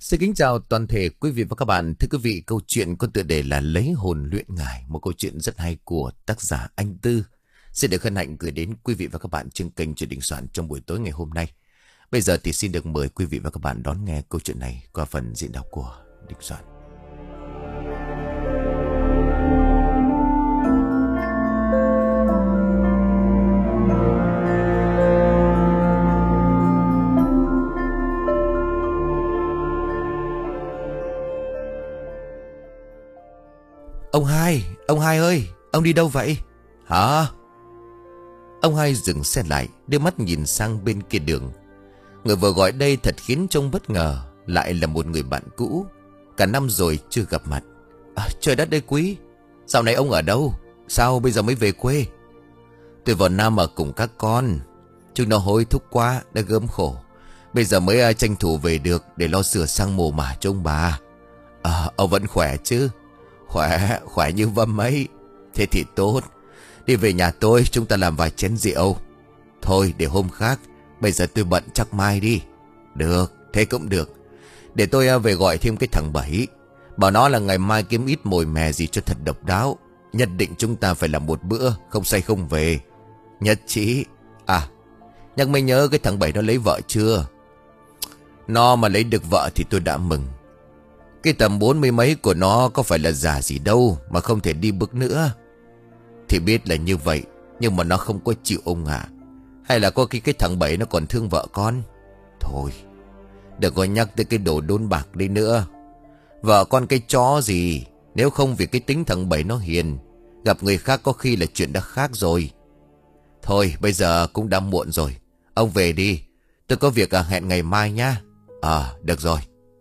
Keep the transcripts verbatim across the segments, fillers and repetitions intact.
Xin kính chào toàn thể quý vị và các bạn. Thưa quý vị, câu chuyện có tựa đề là Lấy hồn luyện ngải, một câu chuyện rất hay của tác giả Anh Tư. Xin được hân hạnh gửi đến quý vị và các bạn trên kênh Chuyện Đình Soạn trong buổi tối ngày hôm nay. Bây giờ thì xin được mời quý vị và các bạn đón nghe câu chuyện này qua phần diễn đọc của Đình Soạn. Ông hai, ông hai ơi, ông đi đâu vậy? Hả? Ông hai dừng xe lại, đưa mắt nhìn sang bên kia đường. Người vừa gọi đây thật khiến trông bất ngờ, lại là một người bạn cũ. Cả năm rồi chưa gặp mặt. À, trời đất ơi quý, dạo này ông ở đâu? Sao bây giờ mới về quê? Tôi vào Nam ở cùng các con. Chúng nó hối thúc quá, đã gớm khổ. Bây giờ mới tranh thủ về được để lo sửa sang mồ mả cho ông bà. À, ông vẫn khỏe chứ? Khỏe, khỏe như vâm ấy. Thế thì tốt. Đi về nhà tôi, chúng ta làm vài chén rượu. Thôi để hôm khác, bây giờ tôi bận chắc mai đi. Được, thế cũng được. Để tôi về gọi thêm cái thằng Bảy. Bảo nó là ngày mai kiếm ít mồi mè gì cho thật độc đáo. Nhất định chúng ta phải làm một bữa, không say không về. Nhất trí. À, nhắc mới nhớ, cái thằng Bảy nó lấy vợ chưa? Nó mà lấy được vợ thì tôi đã mừng. Cái tầm bốn mươi mấy của nó có phải là già gì đâu mà không thể đi bước nữa. Thì biết là như vậy, nhưng mà nó không có chịu ông à. Hay là có khi cái thằng Bảy nó còn thương vợ con. Thôi, đừng có nhắc tới cái đồ đôn bạc đi nữa. Vợ con cái chó gì. Nếu không vì cái tính thằng Bảy nó hiền, gặp người khác có khi là chuyện đã khác rồi. Thôi bây giờ cũng đã muộn rồi. Ông về đi. Tôi có việc à, hẹn ngày mai nhá. À được rồi.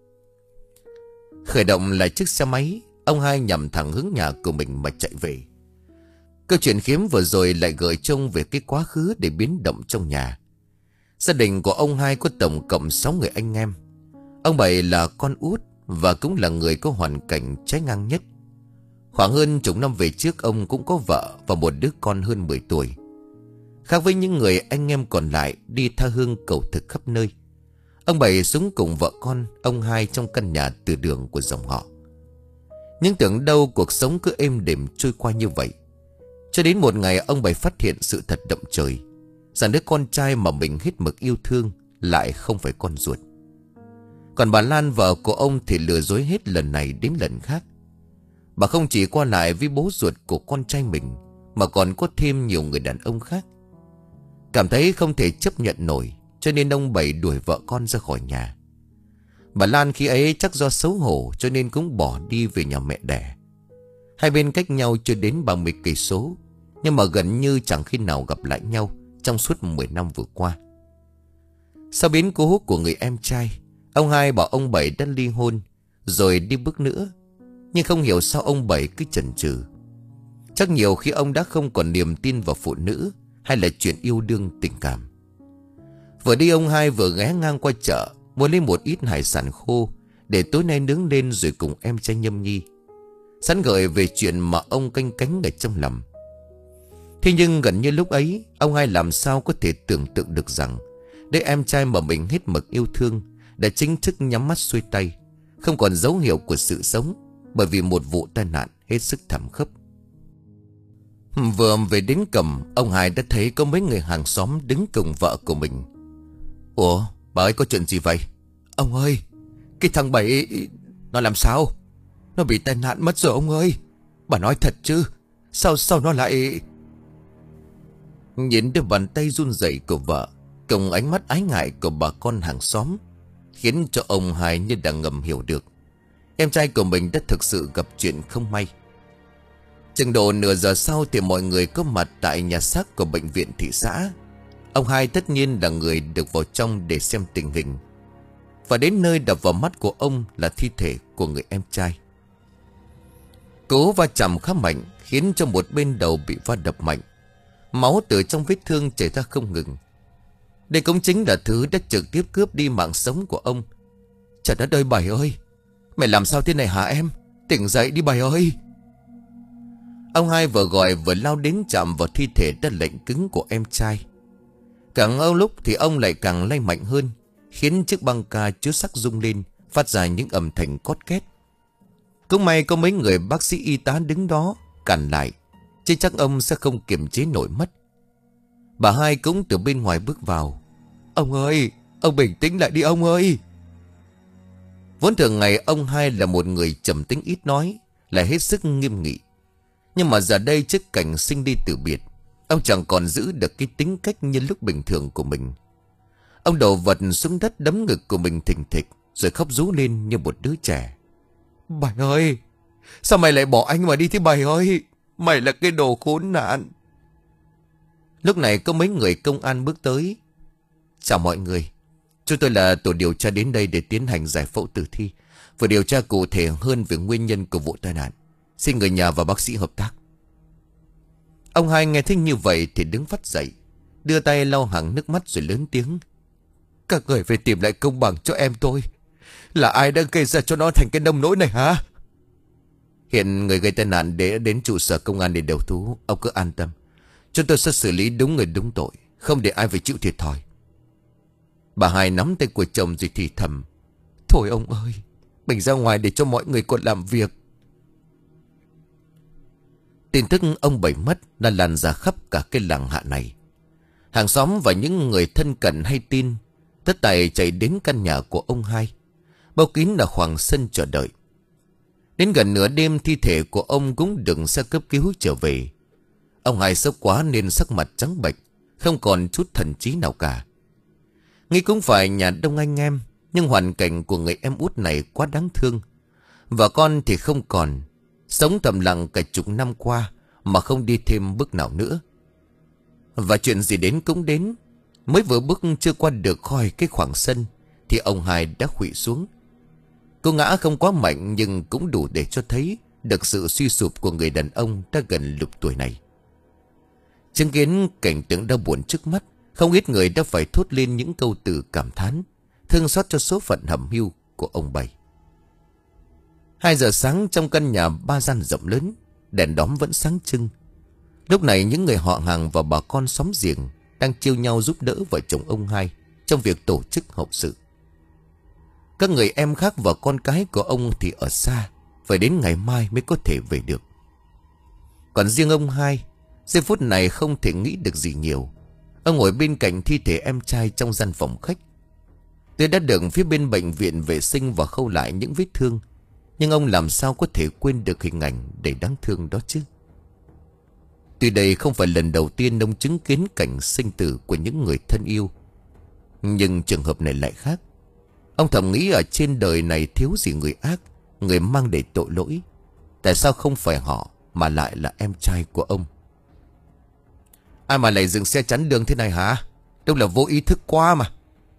Khởi động lại chiếc xe máy, ông hai nhằm thẳng hướng nhà của mình mà chạy về. Câu chuyện khiếm vừa rồi lại gợi trông về cái quá khứ để biến động trong nhà. Gia đình của ông hai có tổng cộng sáu người anh em. Ông Bảy là con út và cũng là người có hoàn cảnh trái ngang nhất. Khoảng hơn chục năm về trước, ông cũng có vợ và một đứa con hơn mười tuổi. Khác với những người anh em còn lại đi tha hương cầu thực khắp nơi, ông Bảy sống cùng vợ con ông hai trong căn nhà từ đường của dòng họ. Nhưng tưởng đâu cuộc sống cứ êm đềm trôi qua như vậy. Cho đến một ngày, ông Bảy phát hiện sự thật động trời, rằng đứa con trai mà mình hết mực yêu thương lại không phải con ruột. Còn bà Lan, vợ của ông, thì lừa dối hết lần này đến lần khác. Bà không chỉ qua lại với bố ruột của con trai mình, mà còn có thêm nhiều người đàn ông khác. Cảm thấy không thể chấp nhận nổi, cho nên ông Bảy đuổi vợ con ra khỏi nhà. Bà Lan khi ấy chắc do xấu hổ cho nên cũng bỏ đi về nhà mẹ đẻ. Hai bên cách nhau chưa đến ba mươi cây số, nhưng mà gần như chẳng khi nào gặp lại nhau trong suốt mười năm vừa qua. Sau biến cố của người em trai, ông hai bảo ông Bảy đã ly hôn rồi đi bước nữa. Nhưng không hiểu sao ông Bảy cứ chần chừ. Chắc nhiều khi ông đã không còn niềm tin vào phụ nữ hay là chuyện yêu đương tình cảm. Vừa đi, ông hai vừa ghé ngang qua chợ mua lấy một ít hải sản khô để tối nay nướng lên rồi cùng em trai nhâm nhi, sẵn gợi về chuyện mà ông canh cánh ở trong lòng. Thế nhưng gần như lúc ấy, ông hai làm sao có thể tưởng tượng được rằng đứa em trai mà mình hết mực yêu thương đã chính thức nhắm mắt xuôi tay, không còn dấu hiệu của sự sống, bởi vì một vụ tai nạn hết sức thảm khốc. Vừa về đến cổng, ông hai đã thấy có mấy người hàng xóm đứng cùng vợ của mình. Ủa, bà ấy có chuyện gì vậy? Ông ơi, cái thằng Bảy nó làm sao? Nó bị tai nạn mất rồi ông ơi. Bà nói thật chứ? Sao sao nó lại... Nhìn đôi bàn tay run rẩy của vợ cùng ánh mắt ái ngại của bà con hàng xóm khiến cho ông hai như đã ngầm hiểu được em trai của mình đã thực sự gặp chuyện không may. Chừng độ nửa giờ sau thì mọi người có mặt tại nhà xác của bệnh viện thị xã. Ông hai tất nhiên là người được vào trong để xem tình hình. Và đến nơi đập vào mắt của ông là thi thể của người em trai. Cú va chạm khá mạnh khiến cho một bên đầu bị va đập mạnh. Máu từ trong vết thương chảy ra không ngừng. Đây cũng chính là thứ đã trực tiếp cướp đi mạng sống của ông. Trời đất ơi Bảy ơi, mày làm sao thế này hả em? Tỉnh dậy đi Bảy ơi. Ông hai vừa gọi vừa lao đến chạm vào thi thể đã lạnh cứng của em trai. Càng âu lúc thì ông lại càng lay mạnh hơn, khiến chiếc băng ca chứa sắc rung lên phát ra những âm thanh cót két. Cũng may có mấy người bác sĩ y tá đứng đó cản lại, chứ chắc ông sẽ không kiềm chế nổi mất. Bà hai cũng từ bên ngoài bước vào. Ông ơi, ông bình tĩnh lại đi ông ơi. Vốn thường ngày ông hai là một người trầm tính ít nói, lại hết sức nghiêm nghị. Nhưng mà giờ đây trước cảnh sinh đi từ biệt, ông chẳng còn giữ được cái tính cách như lúc bình thường của mình. Ông đổ vật xuống đất đấm ngực của mình thình thịch, rồi khóc rú lên như một đứa trẻ. Bảy ơi, sao mày lại bỏ anh mà đi thế Bảy ơi? Mày là cái đồ khốn nạn. Lúc này có mấy người công an bước tới. Chào mọi người, chúng tôi là tổ điều tra đến đây để tiến hành giải phẫu tử thi và điều tra cụ thể hơn về nguyên nhân của vụ tai nạn. Xin người nhà và bác sĩ hợp tác. Ông hai nghe thấy như vậy thì đứng phắt dậy, đưa tay lau hàng nước mắt rồi lớn tiếng. Các người phải tìm lại công bằng cho em tôi. Là ai đã gây ra cho nó thành cái nông nỗi này hả? Hiện người gây tai nạn để đến trụ sở công an để đầu thú. Ông cứ an tâm, chúng tôi sẽ xử lý đúng người đúng tội, không để ai phải chịu thiệt thòi. Bà hai nắm tay của chồng rồi thì thầm. Thôi ông ơi, mình ra ngoài để cho mọi người còn làm việc. Tin tức ông Bảy mất đã lan ra khắp cả cái làng Hạ này. Hàng xóm và những người thân cận hay tin, tất tài chạy đến căn nhà của ông hai, bao kín là khoảng sân chờ đợi. Đến gần nửa đêm thi thể của ông cũng đừng xe cấp cứu trở về. Ông hai sốc quá nên sắc mặt trắng bệch, không còn chút thần trí nào cả. Nghĩ cũng phải nhà đông anh em, nhưng hoàn cảnh của người em út này quá đáng thương. Vợ con thì không còn, sống thầm lặng cả chục năm qua mà không đi thêm bước nào nữa. Và chuyện gì đến cũng đến, mới vừa bước chưa qua được khỏi cái khoảng sân thì ông hai đã khuỵu xuống. Cô ngã không quá mạnh nhưng cũng đủ để cho thấy được sự suy sụp của người đàn ông đã gần lục tuổi này. Chứng kiến cảnh tượng đau buồn trước mắt, không ít người đã phải thốt lên những câu từ cảm thán, thương xót cho số phận hầm hưu của ông Bảy. Hai giờ sáng trong căn nhà ba gian rộng lớn, đèn đóm vẫn sáng trưng. Lúc này những người họ hàng và bà con xóm giềng đang chiêu nhau giúp đỡ vợ chồng ông hai trong việc tổ chức hậu sự. Các người em khác và con cái của ông thì ở xa, phải đến ngày mai mới có thể về được. Còn riêng ông hai, giây phút này không thể nghĩ được gì nhiều. Ông ngồi bên cạnh thi thể em trai trong gian phòng khách. Tuy đã được phía bên bệnh viện vệ sinh và khâu lại những vết thương, nhưng ông làm sao có thể quên được hình ảnh đầy đáng thương đó chứ. Tuy đây không phải lần đầu tiên ông chứng kiến cảnh sinh tử của những người thân yêu, nhưng trường hợp này lại khác. Ông thầm nghĩ ở trên đời này thiếu gì người ác, người mang đầy tội lỗi. Tại sao không phải họ mà lại là em trai của ông? Ai mà lại dừng xe chắn đường thế này hả? Đâu là vô ý thức quá mà.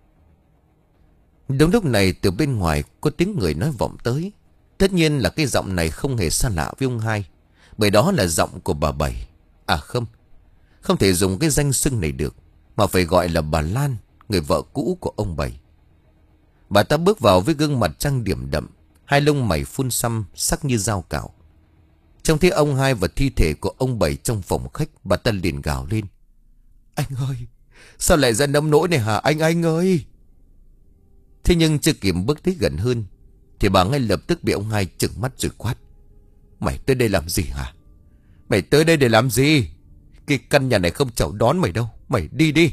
Đúng lúc này từ bên ngoài có tiếng người nói vọng tới. Tất nhiên là cái giọng này không hề xa lạ với ông hai, bởi đó là giọng của bà Bảy. À không, không thể dùng cái danh xưng này được, mà phải gọi là bà Lan, người vợ cũ của ông Bảy. Bà ta bước vào với gương mặt trang điểm đậm, hai lông mày phun xăm sắc như dao cạo. Trông thấy ông hai và thi thể của ông Bảy trong phòng khách, bà ta liền gào lên. Anh ơi, sao lại ra nông nỗi này hả anh anh ơi? Thế nhưng chưa kịp bước tới gần hơn thì bà ngay lập tức bị ông hai trừng mắt rồi quát. Mày tới đây làm gì hả? Mày tới đây để làm gì? Cái căn nhà này không chào đón mày đâu. Mày đi đi.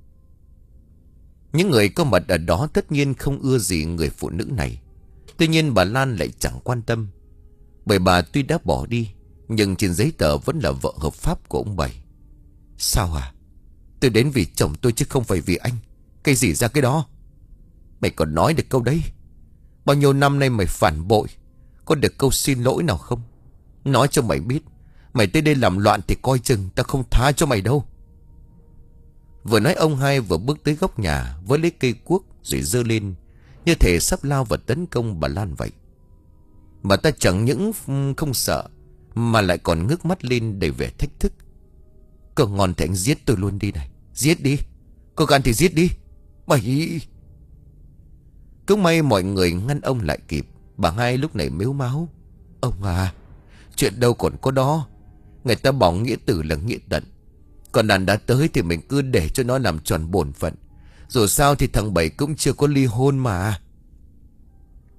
Những người có mặt ở đó tất nhiên không ưa gì người phụ nữ này. Tuy nhiên bà Lan lại chẳng quan tâm, bởi bà tuy đã bỏ đi, nhưng trên giấy tờ vẫn là vợ hợp pháp của ông Bảy. Sao à? Tôi đến vì chồng tôi chứ không phải vì anh. Cái gì ra cái đó? Mày còn nói được câu đấy? Bao nhiêu năm nay mày phản bội, có được câu xin lỗi nào không? Nói cho mày biết, mày tới đây làm loạn thì coi chừng ta không tha cho mày đâu. Vừa nói ông hai vừa bước tới góc nhà với lấy cây cuốc rồi giơ lên, như thể sắp lao vào tấn công bà Lan vậy. Bà ta chẳng những không sợ mà lại còn ngước mắt lên đầy vẻ thách thức. Cờ ngon thì anh giết tôi luôn đi này. Giết đi. Có gan thì giết đi. Mày... Cũng may mọi người ngăn ông lại kịp. Bà hai lúc này mếu máo. Ông à, chuyện đâu còn có đó. Người ta bảo nghĩa tử là nghĩa tận. Còn đàn đã tới thì mình cứ để cho nó làm tròn bổn phận. Dù sao thì thằng Bảy cũng chưa có ly hôn mà.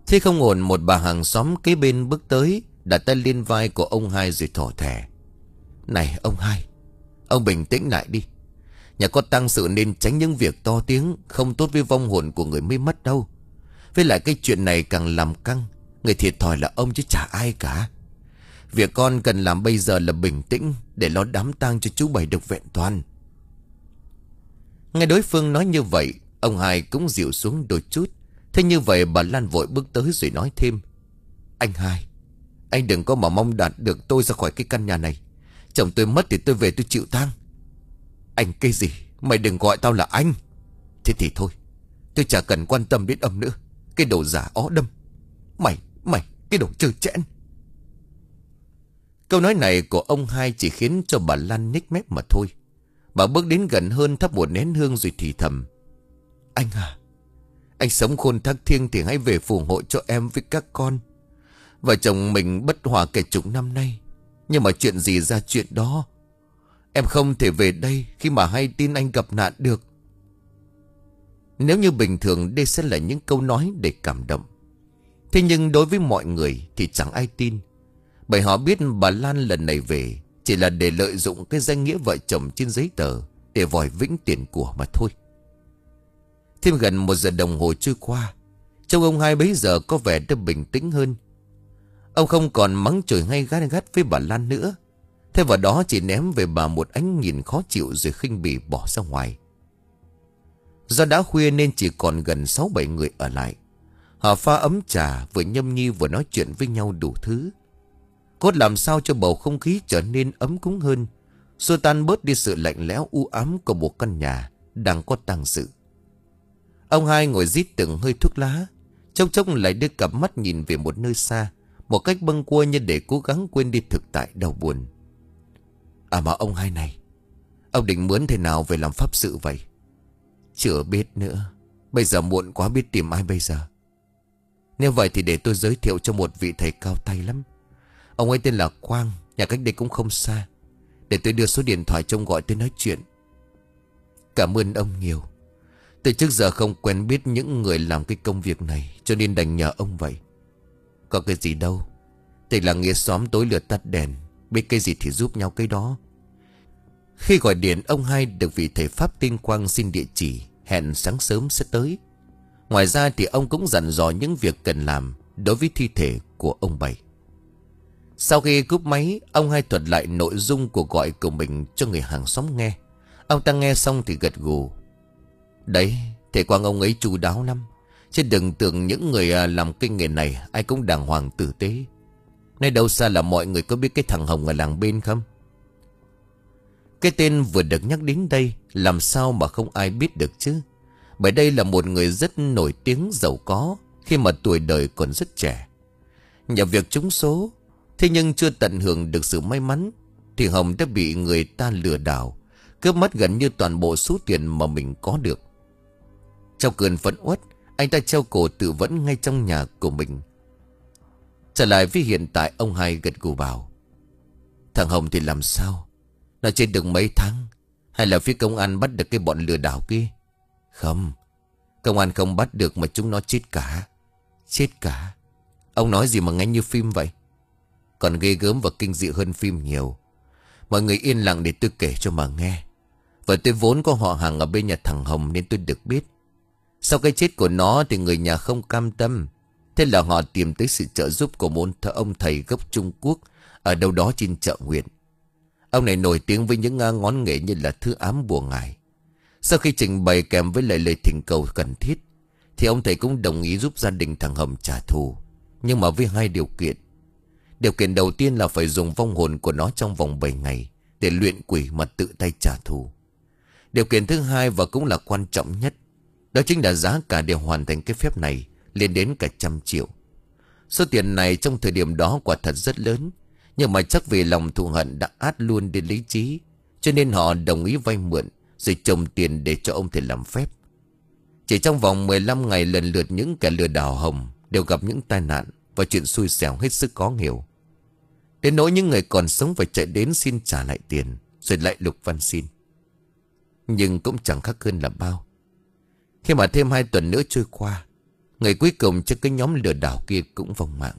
Thế không ổn, một bà hàng xóm kế bên bước tới, đặt tay lên vai của ông hai rồi thỏ thẻ. Này ông hai, ông bình tĩnh lại đi. Nhà có tang sự nên tránh những việc to tiếng, không tốt với vong hồn của người mới mất đâu. Với lại cái chuyện này càng làm căng, người thiệt thòi là ông chứ chả ai cả. Việc con cần làm bây giờ là bình tĩnh để lo đám tang cho chú Bảy được vẹn toàn. Nghe đối phương nói như vậy, ông hai cũng dịu xuống đôi chút. Thế như vậy bà Lan vội bước tới rồi nói thêm. Anh hai, anh đừng có mà mong đạt được tôi ra khỏi cái căn nhà này. Chồng tôi mất thì tôi về tôi chịu tang. Anh cái gì? Mày đừng gọi tao là anh. Thế thì thôi, tôi chả cần quan tâm đến ông nữa. Cái đồ giả ó đâm. Mày, mày, cái đồ trơ trẽn. Câu nói này của ông hai chỉ khiến cho bà Lan nhếch mép mà thôi. Bà bước đến gần hơn, thắp một nén hương rồi thì thầm. Anh à, anh sống khôn thác thiêng thì hãy về phù hộ cho em với các con. Vợ chồng mình bất hòa kể chục năm nay, nhưng mà chuyện gì ra chuyện đó. Em không thể về đây khi mà hay tin anh gặp nạn được. Nếu như bình thường đây sẽ là những câu nói để cảm động. Thế nhưng đối với mọi người thì chẳng ai tin. Bởi họ biết bà Lan lần này về chỉ là để lợi dụng cái danh nghĩa vợ chồng trên giấy tờ để vòi vĩnh tiền của mà thôi. Thêm gần một giờ đồng hồ trôi qua, trông ông hai bấy giờ có vẻ đã bình tĩnh hơn. Ông không còn mắng chửi ngay gắt gắt với bà Lan nữa. Thay vào đó chỉ ném về bà một ánh nhìn khó chịu rồi khinh bỉ bỏ ra ngoài. Do đã khuya nên chỉ còn gần sáu bảy người ở lại. Họ pha ấm trà, vừa nhâm nhi vừa nói chuyện với nhau đủ thứ. Cốt làm sao cho bầu không khí trở nên ấm cúng hơn, xua tan bớt đi sự lạnh lẽo u ám của một căn nhà đang có tang sự. Ông hai ngồi rít từng hơi thuốc lá, chốc chốc lại đưa cặp mắt nhìn về một nơi xa, một cách bâng quơ như để cố gắng quên đi thực tại đau buồn. À mà ông hai này, ông định mướn thế nào về làm pháp sự vậy? Chưa biết nữa. Bây giờ muộn quá, biết tìm ai bây giờ. Nếu vậy thì để tôi giới thiệu cho một vị thầy cao tay lắm. Ông ấy tên là Quang, nhà cách đây cũng không xa. Để tôi đưa số điện thoại trông gọi tôi nói chuyện. Cảm ơn ông nhiều. Từ trước giờ không quen biết những người làm cái công việc này, cho nên đành nhờ ông vậy. Có cái gì đâu, thì là nghĩa xóm tối lửa tắt đèn, biết cái gì thì giúp nhau cái đó. Khi gọi điện, ông hai được vị thầy pháp tên Quang xin địa chỉ, hẹn sáng sớm sẽ tới. Ngoài ra thì ông cũng dặn dò những việc cần làm đối với thi thể của ông Bảy. Sau khi cúp máy, ông hai thuật lại nội dung cuộc gọi của mình cho người hàng xóm nghe. Ông ta nghe xong thì gật gù. Đấy, thầy Quang ông ấy chu đáo lắm. Chứ đừng tưởng những người làm cái nghề này ai cũng đàng hoàng tử tế. Nay đâu xa là mọi người có biết cái thằng Hồng ở làng bên không? Cái tên vừa được nhắc đến đây làm sao mà không ai biết được chứ. Bởi đây là một người rất nổi tiếng giàu có khi mà tuổi đời còn rất trẻ. Nhờ việc trúng số, thế nhưng chưa tận hưởng được sự may mắn, thì Hồng đã bị người ta lừa đảo, cướp mất gần như toàn bộ số tiền mà mình có được. Trong cơn phẫn uất, anh ta treo cổ tự vẫn ngay trong nhà của mình. Trở lại với hiện tại, ông hai gật gù bảo. Thằng Hồng thì làm sao? Nó chết được mấy tháng? Hay là phía công an bắt được cái bọn lừa đảo kia? Không, công an không bắt được mà chúng nó chết cả. Chết cả? Ông nói gì mà nghe như phim vậy? Còn ghê gớm và kinh dị hơn phim nhiều. Mọi người yên lặng để tôi kể cho mà nghe. Và tôi vốn có họ hàng ở bên nhà thằng Hồng nên tôi được biết. Sau cái chết của nó thì người nhà không cam tâm. Thế là họ tìm tới sự trợ giúp của một ông thầy gốc Trung Quốc ở đâu đó trên chợ Nguyện. Ông này nổi tiếng với những ngón nghề như là thư ám bùa ngải. Sau khi trình bày kèm với lời lời thỉnh cầu cần thiết, thì ông thầy cũng đồng ý giúp gia đình thằng Hồng trả thù, nhưng mà với hai điều kiện. Điều kiện đầu tiên là phải dùng vong hồn của nó trong vòng bảy ngày để luyện quỷ mà tự tay trả thù. Điều kiện thứ hai và cũng là quan trọng nhất, đó chính là giá cả để hoàn thành cái phép này lên đến cả trăm triệu. Số tiền này trong thời điểm đó quả thật rất lớn, nhưng mà chắc vì lòng thù hận đã át luôn đến lý trí, cho nên họ đồng ý vay mượn rồi chồng tiền để cho ông thầy làm phép. Chỉ trong vòng mười lăm ngày, lần lượt những kẻ lừa đảo Hồng đều gặp những tai nạn và chuyện xui xẻo hết sức khó hiểu. Đến nỗi những người còn sống phải chạy đến xin trả lại tiền, rồi lại lục văn xin. Nhưng cũng chẳng khác hơn là bao. Khi mà thêm hai tuần nữa trôi qua, Người cuối cùng cho cái nhóm lừa đảo kia cũng vong mạng.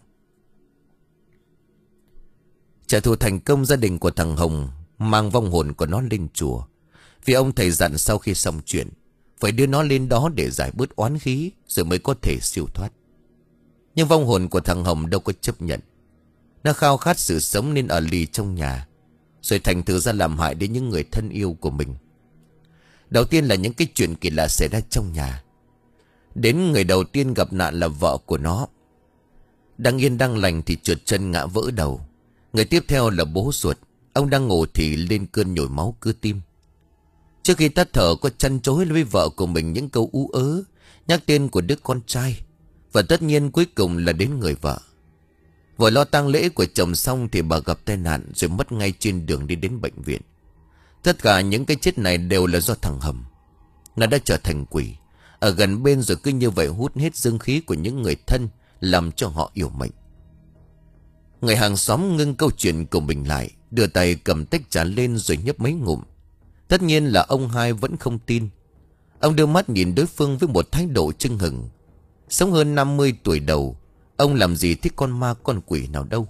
Trả thù thành công, gia đình của thằng Hồng mang vong hồn của nó lên chùa. Vì ông thầy dặn sau khi xong chuyện phải đưa nó lên đó để giải bớt oán khí, rồi mới có thể siêu thoát. Nhưng vong hồn của thằng Hồng đâu có chấp nhận. Nó khao khát sự sống nên ở lì trong nhà, rồi thành thử ra làm hại đến những người thân yêu của mình. Đầu tiên là những cái chuyện kỳ lạ xảy ra trong nhà. Đến người đầu tiên gặp nạn là vợ của nó. Đang yên đang lành thì trượt chân ngã vỡ đầu. Người tiếp theo là bố ruột. Ông đang ngủ thì lên cơn nhồi máu cơ tim. Trước khi tắt thở có chăn chối với vợ của mình những câu ú ớ, nhắc tên của đứa con trai. Và tất nhiên cuối cùng là đến người vợ. Vừa lo tang lễ của chồng xong thì bà gặp tai nạn rồi mất ngay trên đường đi đến bệnh viện. Tất cả những cái chết này đều là do thằng Hầm. Nó đã trở thành quỷ, ở gần bên rồi cứ như vậy hút hết dương khí của những người thân, làm cho họ yếu mệnh. Người hàng xóm ngưng câu chuyện của mình lại, đưa tay cầm tách trà lên rồi nhấp mấy ngụm. Tất nhiên là ông hai vẫn không tin. Ông đưa mắt nhìn đối phương với một thái độ chưng hừng. Sống hơn năm mươi tuổi đầu, ông làm gì thích con ma con quỷ nào đâu.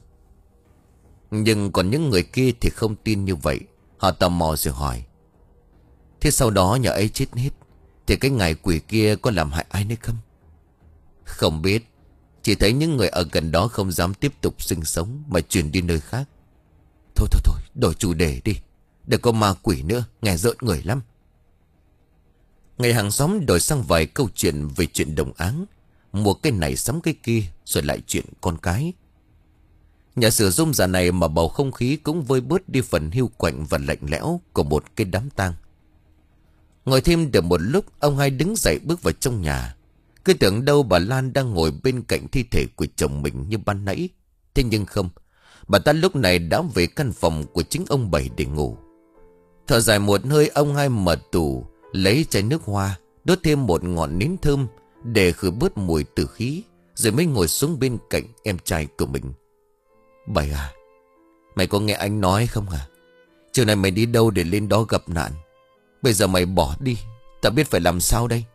Nhưng còn những người kia thì không tin như vậy. Họ tò mò rồi hỏi: thế sau đó nhà ấy chết hết thì cái ngài quỷ kia có làm hại ai nữa không? Không biết. Chỉ thấy những người ở gần đó không dám tiếp tục sinh sống mà chuyển đi nơi khác. Thôi thôi thôi, đổi chủ đề đi, đừng có ma quỷ nữa, nghe rợn người lắm. Người hàng xóm đổi sang vài câu chuyện về chuyện đồng áng, mua cái này sắm cái kia, rồi lại chuyện con cái. Nhà sử rôm rả này mà bầu không khí cũng vơi bớt đi phần hiu quạnh và lạnh lẽo của một cái đám tang. Ngồi thêm được một lúc, ông hai đứng dậy bước vào trong nhà. Cứ tưởng đâu bà Lan đang ngồi bên cạnh thi thể của chồng mình như ban nãy. Thế nhưng không, bà ta lúc này đã về căn phòng của chính ông Bảy để ngủ. Thở dài một hơi, ông hai mở tủ lấy chai nước hoa, đốt thêm một ngọn nến thơm để khử bớt mùi tử khí, rồi mới ngồi xuống bên cạnh em trai của mình. Bảy à, mày có nghe anh nói không à? Chiều nay mày đi đâu để lên đó gặp nạn? Bây giờ mày bỏ đi, tao biết phải làm sao đây?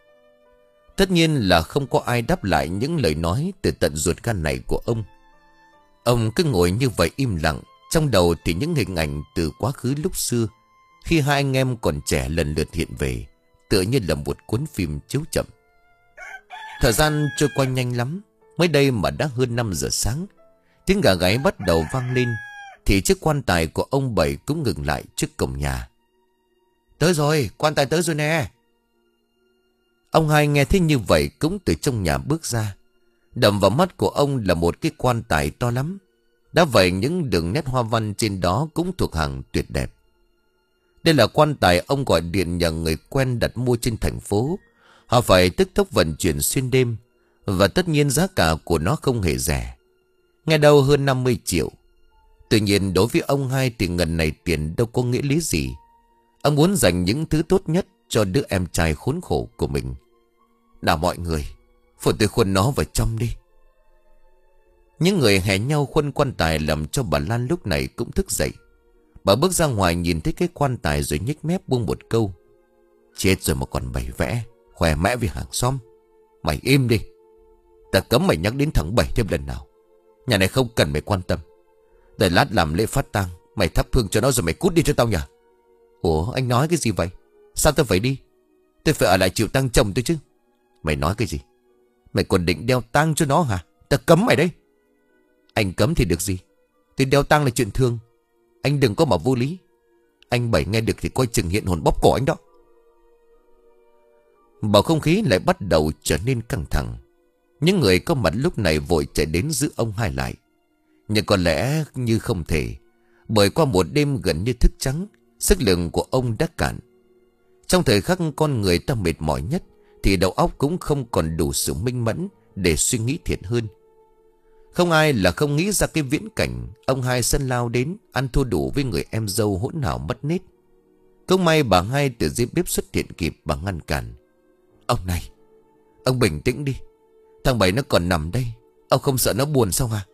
Tất nhiên là không có ai đáp lại những lời nói từ tận ruột gan này của ông. Ông cứ ngồi như vậy im lặng. Trong đầu thì những hình ảnh từ quá khứ lúc xưa, khi hai anh em còn trẻ lần lượt hiện về, tựa như là một cuốn phim chiếu chậm. Thời gian trôi qua nhanh lắm. Mới đây mà đã hơn năm giờ sáng. Tiếng gà gáy bắt đầu vang lên, thì chiếc quan tài của ông Bảy cũng ngừng lại trước cổng nhà. Tới rồi, quan tài tới rồi nè. Ông hai nghe thấy như vậy cũng từ trong nhà bước ra. Đập vào mắt của ông là một cái quan tài to lắm. Đã vậy những đường nét hoa văn trên đó cũng thuộc hàng tuyệt đẹp. Đây là quan tài ông gọi điện nhờ người quen đặt mua trên thành phố. Họ phải tức tốc vận chuyển xuyên đêm. Và tất nhiên giá cả của nó không hề rẻ, nghe đâu hơn năm mươi triệu. Tuy nhiên đối với ông hai thì ngần này tiền đâu có nghĩa lý gì. Ông muốn dành những thứ tốt nhất cho đứa em trai khốn khổ của mình. Nào mọi người, phụ tôi khuân nó vào trong đi. Những người hẹn nhau khuân quan tài làm cho bà Lan lúc này cũng thức dậy. Bà bước ra ngoài nhìn thấy cái quan tài rồi nhếch mép buông một câu: chết rồi mà còn bày vẽ, khoe mẽ với hàng xóm. Mày im đi, ta cấm mày nhắc đến thằng Bảy thêm lần nào. Nhà này không cần mày quan tâm. Đợi lát làm lễ phát tang, mày thắp hương cho nó rồi mày cút đi cho tao nhờ. Ủa anh nói cái gì vậy? Sao tôi phải đi? Tôi phải ở lại chịu tang chồng tôi chứ. Mày nói cái gì? Mày còn định đeo tang cho nó hả? Ta cấm mày đấy. Anh cấm thì được gì? Tôi đeo tang là chuyện thường. Anh đừng có mà vô lý. Anh Bảy nghe được thì coi chừng hiện hồn bóp cổ anh đó. Bầu không khí lại bắt đầu trở nên căng thẳng. Những người có mặt lúc này vội chạy đến giữ ông hai lại. Nhưng có lẽ như không thể, bởi qua một đêm gần như thức trắng, sức lực của ông đã cạn. Trong thời khắc con người ta mệt mỏi nhất thì đầu óc cũng không còn đủ sự minh mẫn để suy nghĩ thiệt hơn. Không ai là không nghĩ ra cái viễn cảnh ông hai sân lao đến ăn thua đủ với người em dâu hỗn hào mất nết. Cũng may bà hai từ dưới bếp xuất hiện kịp, bà ngăn cản. Ông này, ông bình tĩnh đi. Thằng Bảy nó còn nằm đây, ông không sợ nó buồn sao hả?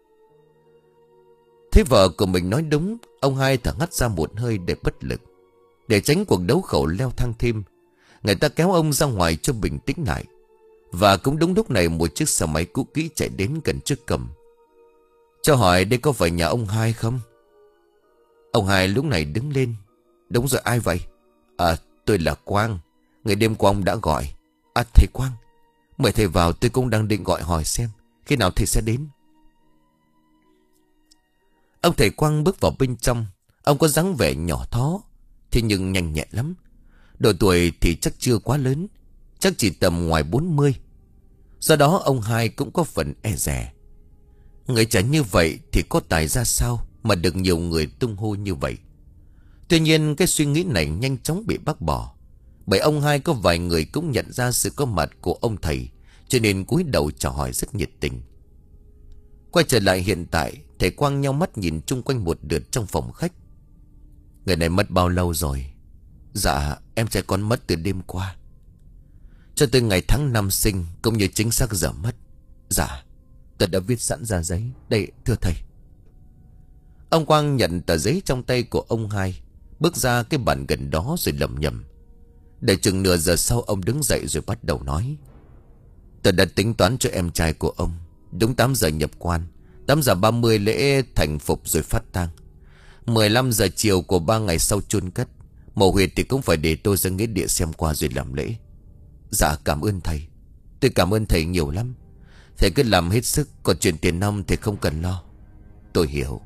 Thấy vợ của mình nói đúng, ông hai thở hắt ra một hơi để bất lực. Để tránh cuộc đấu khẩu leo thang thêm, người ta kéo ông ra ngoài cho bình tĩnh lại. Và cũng đúng lúc này một chiếc xe máy cũ kỹ chạy đến gần trước cổng. Cho hỏi đây có phải nhà ông Hai không? Ông Hai lúc này đứng lên. Đúng rồi, ai vậy? À, tôi là Quang, người đêm qua ông đã gọi. À, thầy Quang, mời thầy vào, tôi cũng đang định gọi hỏi xem khi nào thầy sẽ đến. Ông thầy Quang bước vào bên trong. Ông có dáng vẻ nhỏ thó, thế nhưng nhanh nhẹn lắm. Độ tuổi thì chắc chưa quá lớn, chắc chỉ tầm ngoài bốn mươi. Do đó ông Hai cũng có phần e dè. Người trẻ như vậy thì có tài ra sao mà được nhiều người tung hô như vậy. Tuy nhiên cái suy nghĩ này nhanh chóng bị bác bỏ, bởi ông Hai có vài người cũng nhận ra sự có mặt của ông thầy, cho nên cúi đầu chào hỏi rất nhiệt tình. Quay trở lại hiện tại, thầy Quang nheo mắt nhìn chung quanh một lượt trong phòng khách. Người này mất bao lâu rồi? Dạ em trai con mất từ đêm qua, cho tới ngày tháng năm sinh cũng như chính xác giờ mất. Dạ tôi đã viết sẵn ra giấy đây thưa thầy. Ông Quang nhận tờ giấy trong tay của ông Hai, bước ra cái bàn gần đó rồi lẩm nhẩm. Để chừng nửa giờ sau ông đứng dậy rồi bắt đầu nói. Tôi đã tính toán cho em trai của ông. Đúng tám giờ nhập quan, tám giờ ba mươi lễ thành phục rồi phát tang, mười lăm giờ chiều của ba ngày sau chôn cất. Mộ huyệt thì cũng phải để tôi ra nghĩa địa xem qua rồi làm lễ. Dạ cảm ơn thầy. Tôi cảm ơn thầy nhiều lắm. Thầy cứ làm hết sức, còn chuyện tiền nong thì không cần lo. Tôi hiểu.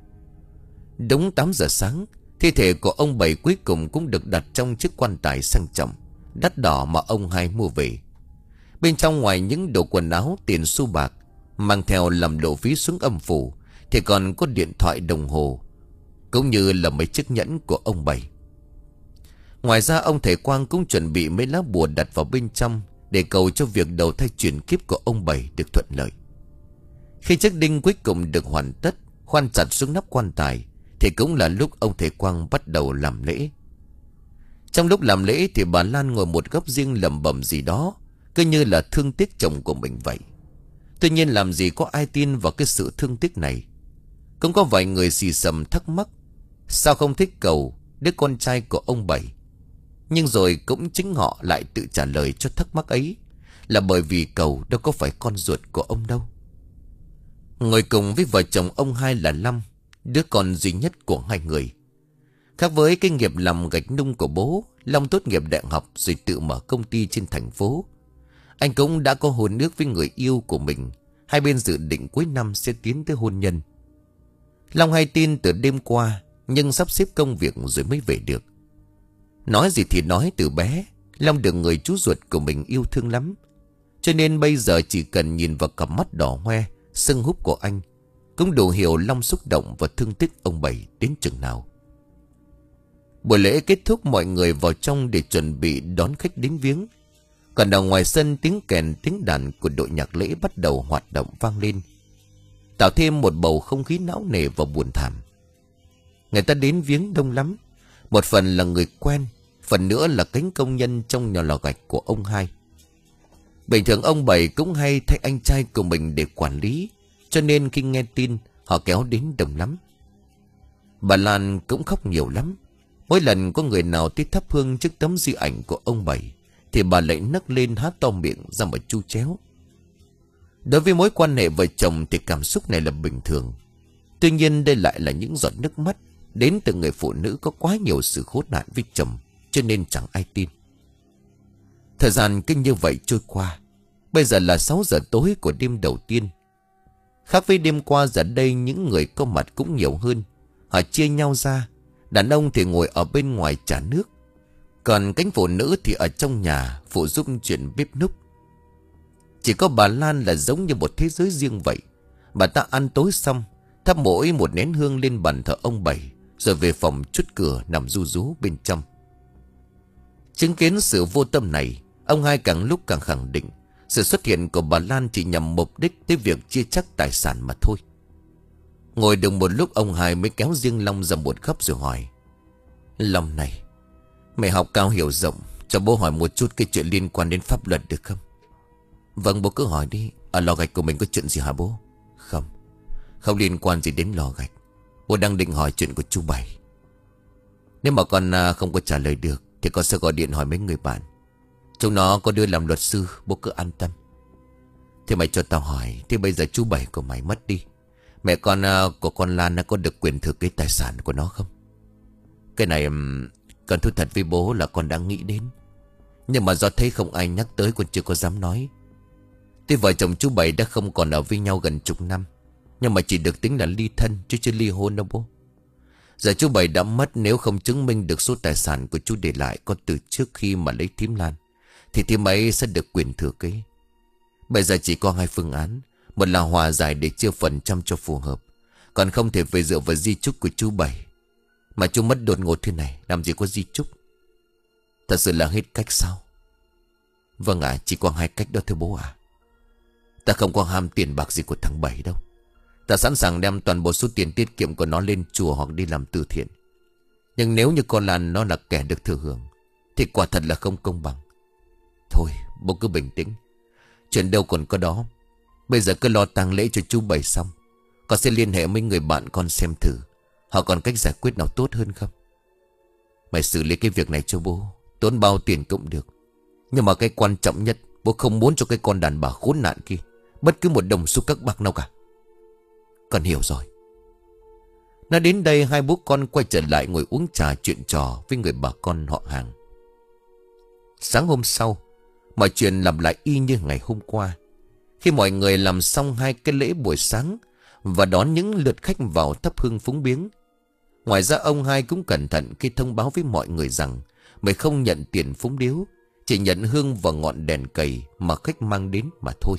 Đúng tám giờ sáng, thi thể của ông Bảy cuối cùng cũng được đặt trong chiếc quan tài sang trọng, đắt đỏ mà ông Hai mua về. Bên trong ngoài những đồ quần áo, tiền xu bạc mang theo làm lộ phí xuống âm phủ, thì còn có điện thoại, đồng hồ, cũng như là mấy chiếc nhẫn của ông Bảy. Ngoài ra ông thầy Quang cũng chuẩn bị mấy lá bùa đặt vào bên trong, để cầu cho việc đầu thai chuyển kiếp của ông Bảy được thuận lợi. Khi chiếc đinh cuối cùng được hoàn tất, khoan chặt xuống nắp quan tài, thì cũng là lúc ông thầy Quang bắt đầu làm lễ. Trong lúc làm lễ thì bà Lan ngồi một góc riêng lẩm bẩm gì đó, cứ như là thương tiếc chồng của mình vậy. Tuy nhiên làm gì có ai tin vào cái sự thương tiếc này. Cũng có vài người xì xầm thắc mắc sao không thích cầu đứa con trai của ông Bảy. Nhưng rồi cũng chính họ lại tự trả lời cho thắc mắc ấy, là bởi vì cầu đâu có phải con ruột của ông đâu. Ngồi cùng với vợ chồng ông Hai là Lâm, đứa con duy nhất của hai người. Khác với cái nghiệp làm gạch nung của bố, Long tốt nghiệp đại học rồi tự mở công ty trên thành phố. Anh cũng đã có hôn ước với người yêu của mình. Hai bên dự định cuối năm sẽ tiến tới hôn nhân. Long hay tin từ đêm qua, nhưng sắp xếp công việc rồi mới về được. Nói gì thì nói, từ bé Long được người chú ruột của mình yêu thương lắm, cho nên bây giờ chỉ cần nhìn vào cặp mắt đỏ hoe sưng húp của anh cũng đủ hiểu Long xúc động và thương tiếc ông Bảy đến chừng nào. Buổi lễ kết thúc, mọi người vào trong để chuẩn bị đón khách đến viếng. Còn ở ngoài sân, tiếng kèn tiếng đàn của đội nhạc lễ bắt đầu hoạt động vang lên, tạo thêm một bầu không khí não nề và buồn thảm. Người ta đến viếng đông lắm. Một phần là người quen, phần nữa là cánh công nhân trong nhà lò gạch của ông Hai. Bình thường ông Bảy cũng hay thay anh trai của mình để quản lý, cho nên khi nghe tin họ kéo đến đông lắm. Bà Lan cũng khóc nhiều lắm. Mỗi lần có người nào tới thắp hương trước tấm di ảnh của ông Bảy thì bà lại nấc lên há to miệng ra mà chu chéo. Đối với mối quan hệ vợ chồng thì cảm xúc này là bình thường. Tuy nhiên đây lại là những giọt nước mắt đến từ người phụ nữ có quá nhiều sự khốn nạn với chồng, cho nên chẳng ai tin. Thời gian cứ như vậy trôi qua. Bây giờ là sáu giờ tối của đêm đầu tiên. Khác với đêm qua, giờ đây những người có mặt cũng nhiều hơn. Họ chia nhau ra. Đàn ông thì ngồi ở bên ngoài trà nước, còn cánh phụ nữ thì ở trong nhà phụ giúp chuyện bếp núc. Chỉ có bà Lan là giống như một thế giới riêng vậy. Bà ta ăn tối xong, thắp mỗi một nén hương lên bàn thờ ông Bảy, rồi về phòng chốt cửa nằm ru rú bên trong. Chứng kiến sự vô tâm này, ông Hai càng lúc càng khẳng định sự xuất hiện của bà Lan chỉ nhằm mục đích tới việc chia chác tài sản mà thôi. Ngồi được một lúc, ông Hai mới kéo riêng Long ra một góc rồi hỏi. Long này, mày học cao hiểu rộng, cho bố hỏi một chút cái chuyện liên quan đến pháp luật được không? Vâng, bố cứ hỏi đi. Ở lò gạch của mình có chuyện gì hả bố? Không, không liên quan gì đến lò gạch. Bố đang định hỏi chuyện của chú Bảy. Nếu mà con không có trả lời được thì con sẽ gọi điện hỏi mấy người bạn. Chúng nó có đưa làm luật sư, bố cứ an tâm. Thế mày cho tao hỏi, thế bây giờ chú Bảy của mày mất đi, mẹ con uh, của con Lan nó có được quyền thừa kế tài sản của nó không? Cái này um, cần thú thật với bố là con đang nghĩ đến. Nhưng mà do thấy không ai nhắc tới, con chưa có dám nói. Tuy vợ chồng chú Bảy đã không còn ở với nhau gần chục năm, nhưng mà chỉ được tính là ly thân chứ chưa ly hôn đâu bố. Giờ chú Bảy đã mất, nếu không chứng minh được số tài sản của chú để lại có từ trước khi mà lấy thím Lan, thì thím ấy sẽ được quyền thừa kế. Bây giờ chỉ có hai phương án. Một là hòa giải để chia phần trăm cho phù hợp, còn không thể về dựa vào di chúc của chú Bảy. Mà chú mất đột ngột thế này, làm gì có di chúc. Thật sự là hết cách sao? Vâng ạ, à, chỉ có hai cách đó thôi bố à. Ta không có ham tiền bạc gì của thằng Bảy đâu. Ta sẵn sàng đem toàn bộ số tiền tiết kiệm của nó lên chùa hoặc đi làm từ thiện. Nhưng nếu như con Lan nó là kẻ được thừa hưởng, thì quả thật là không công bằng. Thôi bố cứ bình tĩnh, chuyện đâu còn có đó. Bây giờ cứ lo tang lễ cho chú Bảy xong, con sẽ liên hệ với người bạn con xem thử họ còn cách giải quyết nào tốt hơn không. Mày xử lý cái việc này cho bố, tốn bao tiền cũng được. Nhưng mà cái quan trọng nhất, bố không muốn cho cái con đàn bà khốn nạn kia bất cứ một đồng xu các bạc nào cả. Con hiểu rồi. Nói đến đây, hai bố con quay trở lại ngồi uống trà chuyện trò với người bà con họ hàng. Sáng hôm sau, mọi chuyện lặp lại y như ngày hôm qua. Khi mọi người làm xong hai cái lễ buổi sáng và đón những lượt khách vào thắp hương phúng biếng, ngoài ra ông hai cũng cẩn thận khi thông báo với mọi người rằng mình không nhận tiền phúng điếu, chỉ nhận hương và ngọn đèn cầy mà khách mang đến mà thôi.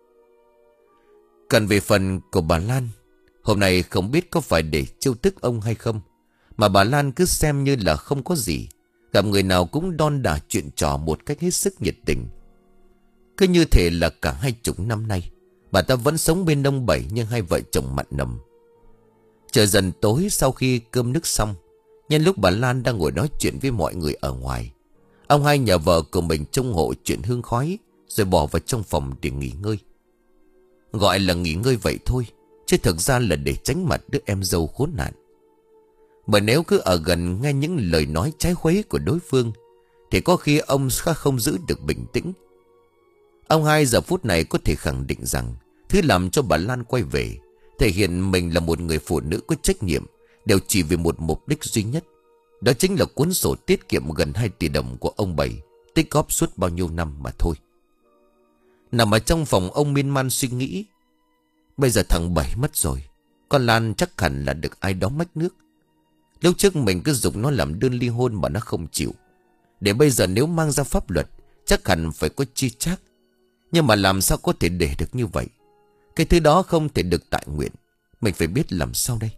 Cần về phần của bà Lan, hôm nay không biết có phải để trêu tức ông hay không, mà bà Lan cứ xem như là không có gì, gặp người nào cũng đon đả chuyện trò một cách hết sức nhiệt tình. Cứ như thể là cả hai chục năm nay bà ta vẫn sống bên ông Bảy nhưng hai vợ chồng mặn nồng. Trời dần tối sau khi cơm nước xong, nhân lúc bà Lan đang ngồi nói chuyện với mọi người ở ngoài, ông hai nhờ vợ của mình trông hộ chuyện hương khói, rồi bỏ vào trong phòng để nghỉ ngơi. Gọi là nghỉ ngơi vậy thôi, chứ thực ra là để tránh mặt đứa em dâu khốn nạn. Bởi nếu cứ ở gần nghe những lời nói trái khuấy của đối phương, thì có khi ông sẽ không giữ được bình tĩnh. Ông hai giờ phút này có thể khẳng định rằng thứ làm cho bà Lan quay về, thể hiện mình là một người phụ nữ có trách nhiệm, đều chỉ vì một mục đích duy nhất. Đó chính là cuốn sổ tiết kiệm gần hai tỷ đồng của ông Bảy, tích góp suốt bao nhiêu năm mà thôi. Nằm ở trong phòng, ông miên man suy nghĩ. Bây giờ thằng Bảy mất rồi, con Lan chắc hẳn là được ai đó mách nước. Lúc trước mình cứ giục nó làm đơn ly hôn mà nó không chịu, để bây giờ nếu mang ra pháp luật chắc hẳn phải có chi trác. Nhưng mà làm sao có thể để được như vậy? Cái thứ đó không thể được tại nguyện. Mình phải biết làm sao đây.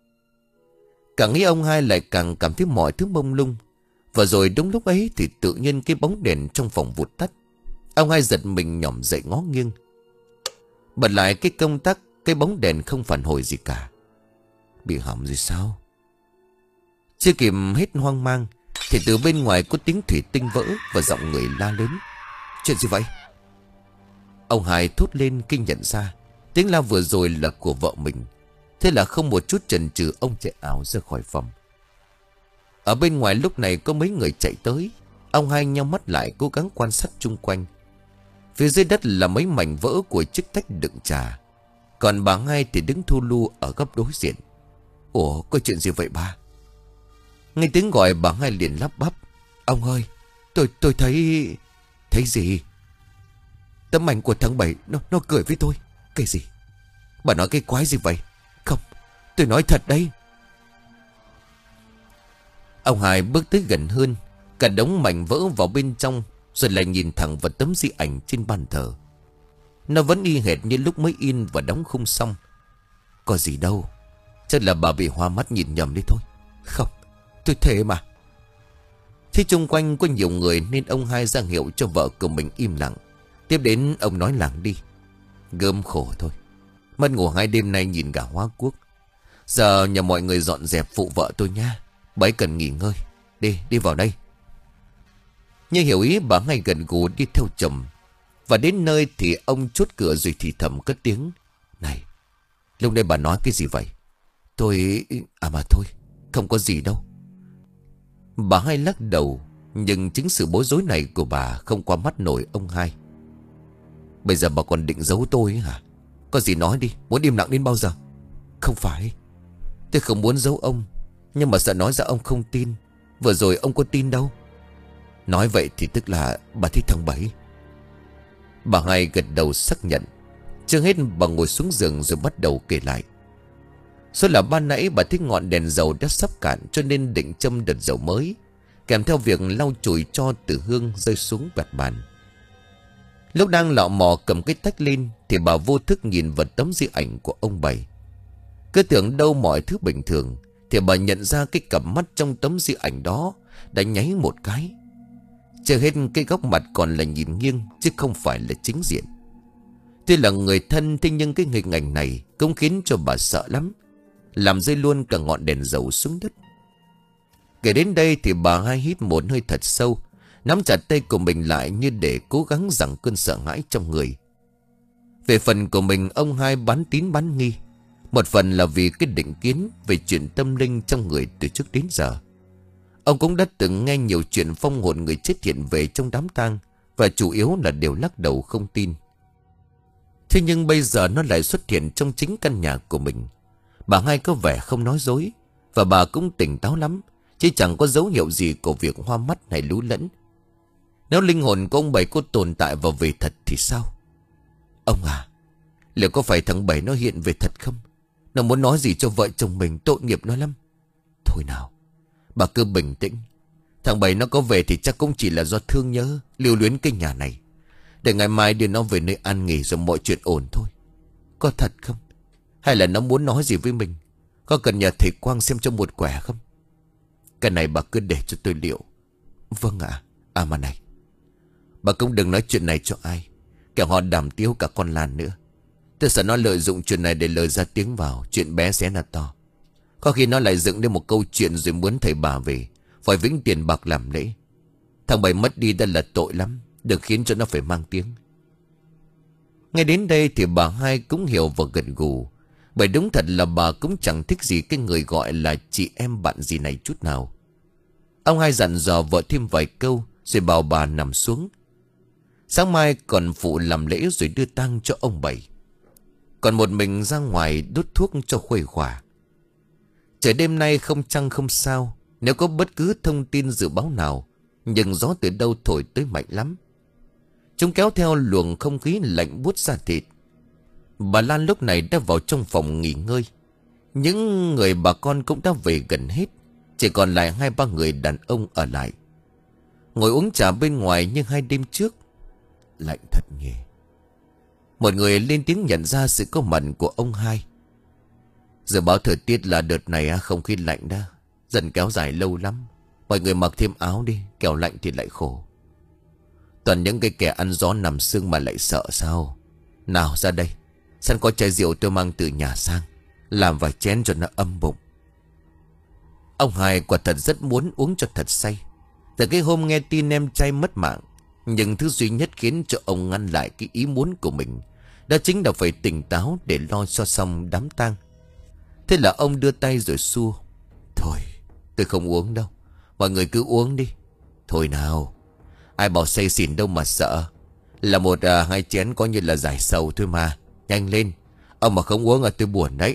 Càng nghĩ ông hai lại càng cảm thấy mọi thứ mông lung. Và rồi đúng lúc ấy thì tự nhiên cái bóng đèn trong phòng vụt tắt. Ông hai giật mình nhỏm dậy ngó nghiêng. Bật lại cái công tắc, cái bóng đèn không phản hồi gì cả. Bị hỏng gì sao? Chưa kịp hết hoang mang thì từ bên ngoài có tiếng thủy tinh vỡ và giọng người la lớn. Chuyện gì vậy? Ông hai thốt lên kinh nhận ra tiếng la vừa rồi là của vợ mình. Thế là không một chút chần chừ, ông chạy ảo ra khỏi phòng. Ở bên ngoài lúc này có mấy người chạy tới. Ông hai nhắm mắt lại cố gắng quan sát chung quanh. Phía dưới đất là mấy mảnh vỡ của chiếc tách đựng trà. Còn bà hai thì đứng thu lu ở góc đối diện. Ủa, có chuyện gì vậy bà? Nghe tiếng gọi, bà hai liền lắp bắp. Ông ơi, tôi tôi thấy... Thấy gì? Tấm ảnh của thằng Bảy nó, nó cười với tôi. Cái gì? Bà nói cái quái gì vậy? Không, tôi nói thật đấy. Ông hai bước tới gần hơn, cả đống mảnh vỡ vào bên trong, rồi lại nhìn thẳng vào tấm di ảnh trên bàn thờ. Nó vẫn y hệt như lúc mới in và đóng khung xong. Có gì đâu, chắc là bà bị hoa mắt nhìn nhầm đấy thôi. Không, tôi thề mà. Thế chung quanh có nhiều người nên ông hai ra hiệu cho vợ của mình im lặng. Tiếp đến ông nói làng đi. Gớm khổ thôi, mất ngủ hai đêm nay nhìn gà hóa quốc. Giờ nhờ mọi người dọn dẹp phụ vợ tôi nha. Bà ấy cần nghỉ ngơi. Đi, đi vào đây. Nhưng hiểu ý, bà ngay gần gù đi theo chồng. Và đến nơi thì ông chốt cửa rồi thì thầm cất tiếng. Này, lúc đây bà nói cái gì vậy? Tôi... À mà thôi, không có gì đâu. Bà hai lắc đầu, Nhưng chính sự bối rối này của bà không qua mắt nổi ông hai. Bây giờ bà còn định giấu tôi ấy hả? Có gì nói đi, muốn im lặng đến bao giờ? Không phải, tôi không muốn giấu ông, nhưng mà sợ nói ra ông không tin. Vừa rồi ông có tin đâu. Nói vậy thì tức là bà thích thằng Bảy. Bà hai gật đầu xác nhận. Chưa hết bà ngồi xuống giường rồi bắt đầu kể lại. Số là ban nãy bà thích ngọn đèn dầu đã sắp cạn, cho nên định châm đợt dầu mới, kèm theo việc lau chùi cho từ hương rơi xuống bạt bàn. Lúc đang lọ mò cầm cái tách lên thì bà vô thức nhìn vào tấm di ảnh của ông Bảy. Cứ tưởng đâu mọi thứ bình thường, thì bà nhận ra cái cặp mắt trong tấm di ảnh đó đã nháy một cái. Chưa hết cái góc mặt còn là nhìn nghiêng, chứ không phải là chính diện. Tuy là người thân, thế nhưng cái hình ảnh này cũng khiến cho bà sợ lắm, làm rơi luôn cả ngọn đèn dầu xuống đất. Kể đến đây thì bà hai hít một hơi thật sâu, nắm chặt tay của mình lại như để cố gắng giằng cơn sợ hãi trong người. Về phần của mình, ông hai bán tín bán nghi. Một phần là vì cái định kiến về chuyện tâm linh trong người từ trước đến giờ. Ông cũng đã từng nghe nhiều chuyện phong hồn người chết hiện về trong đám tang, và chủ yếu là đều lắc đầu không tin. Thế nhưng bây giờ nó lại xuất hiện trong chính căn nhà của mình. Bà hai có vẻ không nói dối, và bà cũng tỉnh táo lắm, chứ chẳng có dấu hiệu gì của việc hoa mắt hay lú lẫn. Nếu linh hồn của ông Bảy có tồn tại và về thật thì sao? Ông à, liệu có phải thằng Bảy nó hiện về thật không? Nó muốn nói gì cho vợ chồng mình, tội nghiệp nó lắm. Thôi nào, bà cứ bình tĩnh. Thằng Bảy nó có về thì chắc cũng chỉ là do thương nhớ, lưu luyến cái nhà này. Để ngày mai đưa nó về nơi an nghỉ rồi mọi chuyện ổn thôi. Có thật không? Hay là nó muốn nói gì với mình? Có cần nhờ thầy Quang xem cho một quẻ không? Cái này bà cứ để cho tôi liệu. Vâng ạ. À mà này, bà cũng đừng nói chuyện này cho ai, kẻo họ đàm tiếu cả con Lan nữa. Tôi sợ nó lợi dụng chuyện này để lời ra tiếng vào, chuyện bé xé là to. Có khi nó lại dựng lên một câu chuyện rồi muốn thầy bà về, phải vĩnh tiền bạc làm lễ. Thằng Bảy mất đi đã là tội lắm, đừng khiến cho nó phải mang tiếng. Ngay đến đây thì bà hai cũng hiểu và gật gù. Bởi đúng thật là bà cũng chẳng thích gì cái người gọi là chị em bạn gì này chút nào. Ông hai dặn dò vợ thêm vài câu rồi bảo bà nằm xuống. Sáng mai còn phụ làm lễ rồi đưa tang cho ông Bảy. Còn một mình ra ngoài đốt thuốc cho khuây khỏa. Trời đêm nay không trăng không sao. Nếu có bất cứ thông tin dự báo nào, nhưng gió từ đâu thổi tới mạnh lắm. Chúng kéo theo luồng không khí lạnh buốt da thịt. Bà Lan lúc này đã vào trong phòng nghỉ ngơi. Những người bà con cũng đã về gần hết, chỉ còn lại hai ba người đàn ông ở lại, ngồi uống trà bên ngoài như hai đêm trước. Lạnh thật nhỉ. Một người lên tiếng nhận ra sự có mặt của ông hai. Dự báo thời tiết là đợt này không khí lạnh đó, dần kéo dài lâu lắm. Mọi người mặc thêm áo đi, kẻo lạnh thì lại khổ. Toàn những cái kẻ ăn gió nằm sương mà lại sợ sao? Nào ra đây, sẵn có chai rượu tôi mang từ nhà sang, làm vài chén cho nó âm bụng. Ông hai quả thật rất muốn uống cho thật say. Từ cái hôm nghe tin em trai mất mạng, nhưng thứ duy nhất khiến cho ông ngăn lại cái ý muốn của mình, đó chính là phải tỉnh táo để lo cho xong đám tang. Thế là ông đưa tay rồi xua. Thôi, tôi không uống đâu, mọi người cứ uống đi. Thôi nào, ai bảo say xỉn đâu mà sợ. Là một à, hai chén có như là giải sầu thôi mà. Nhanh lên, ông mà không uống là tôi buồn đấy.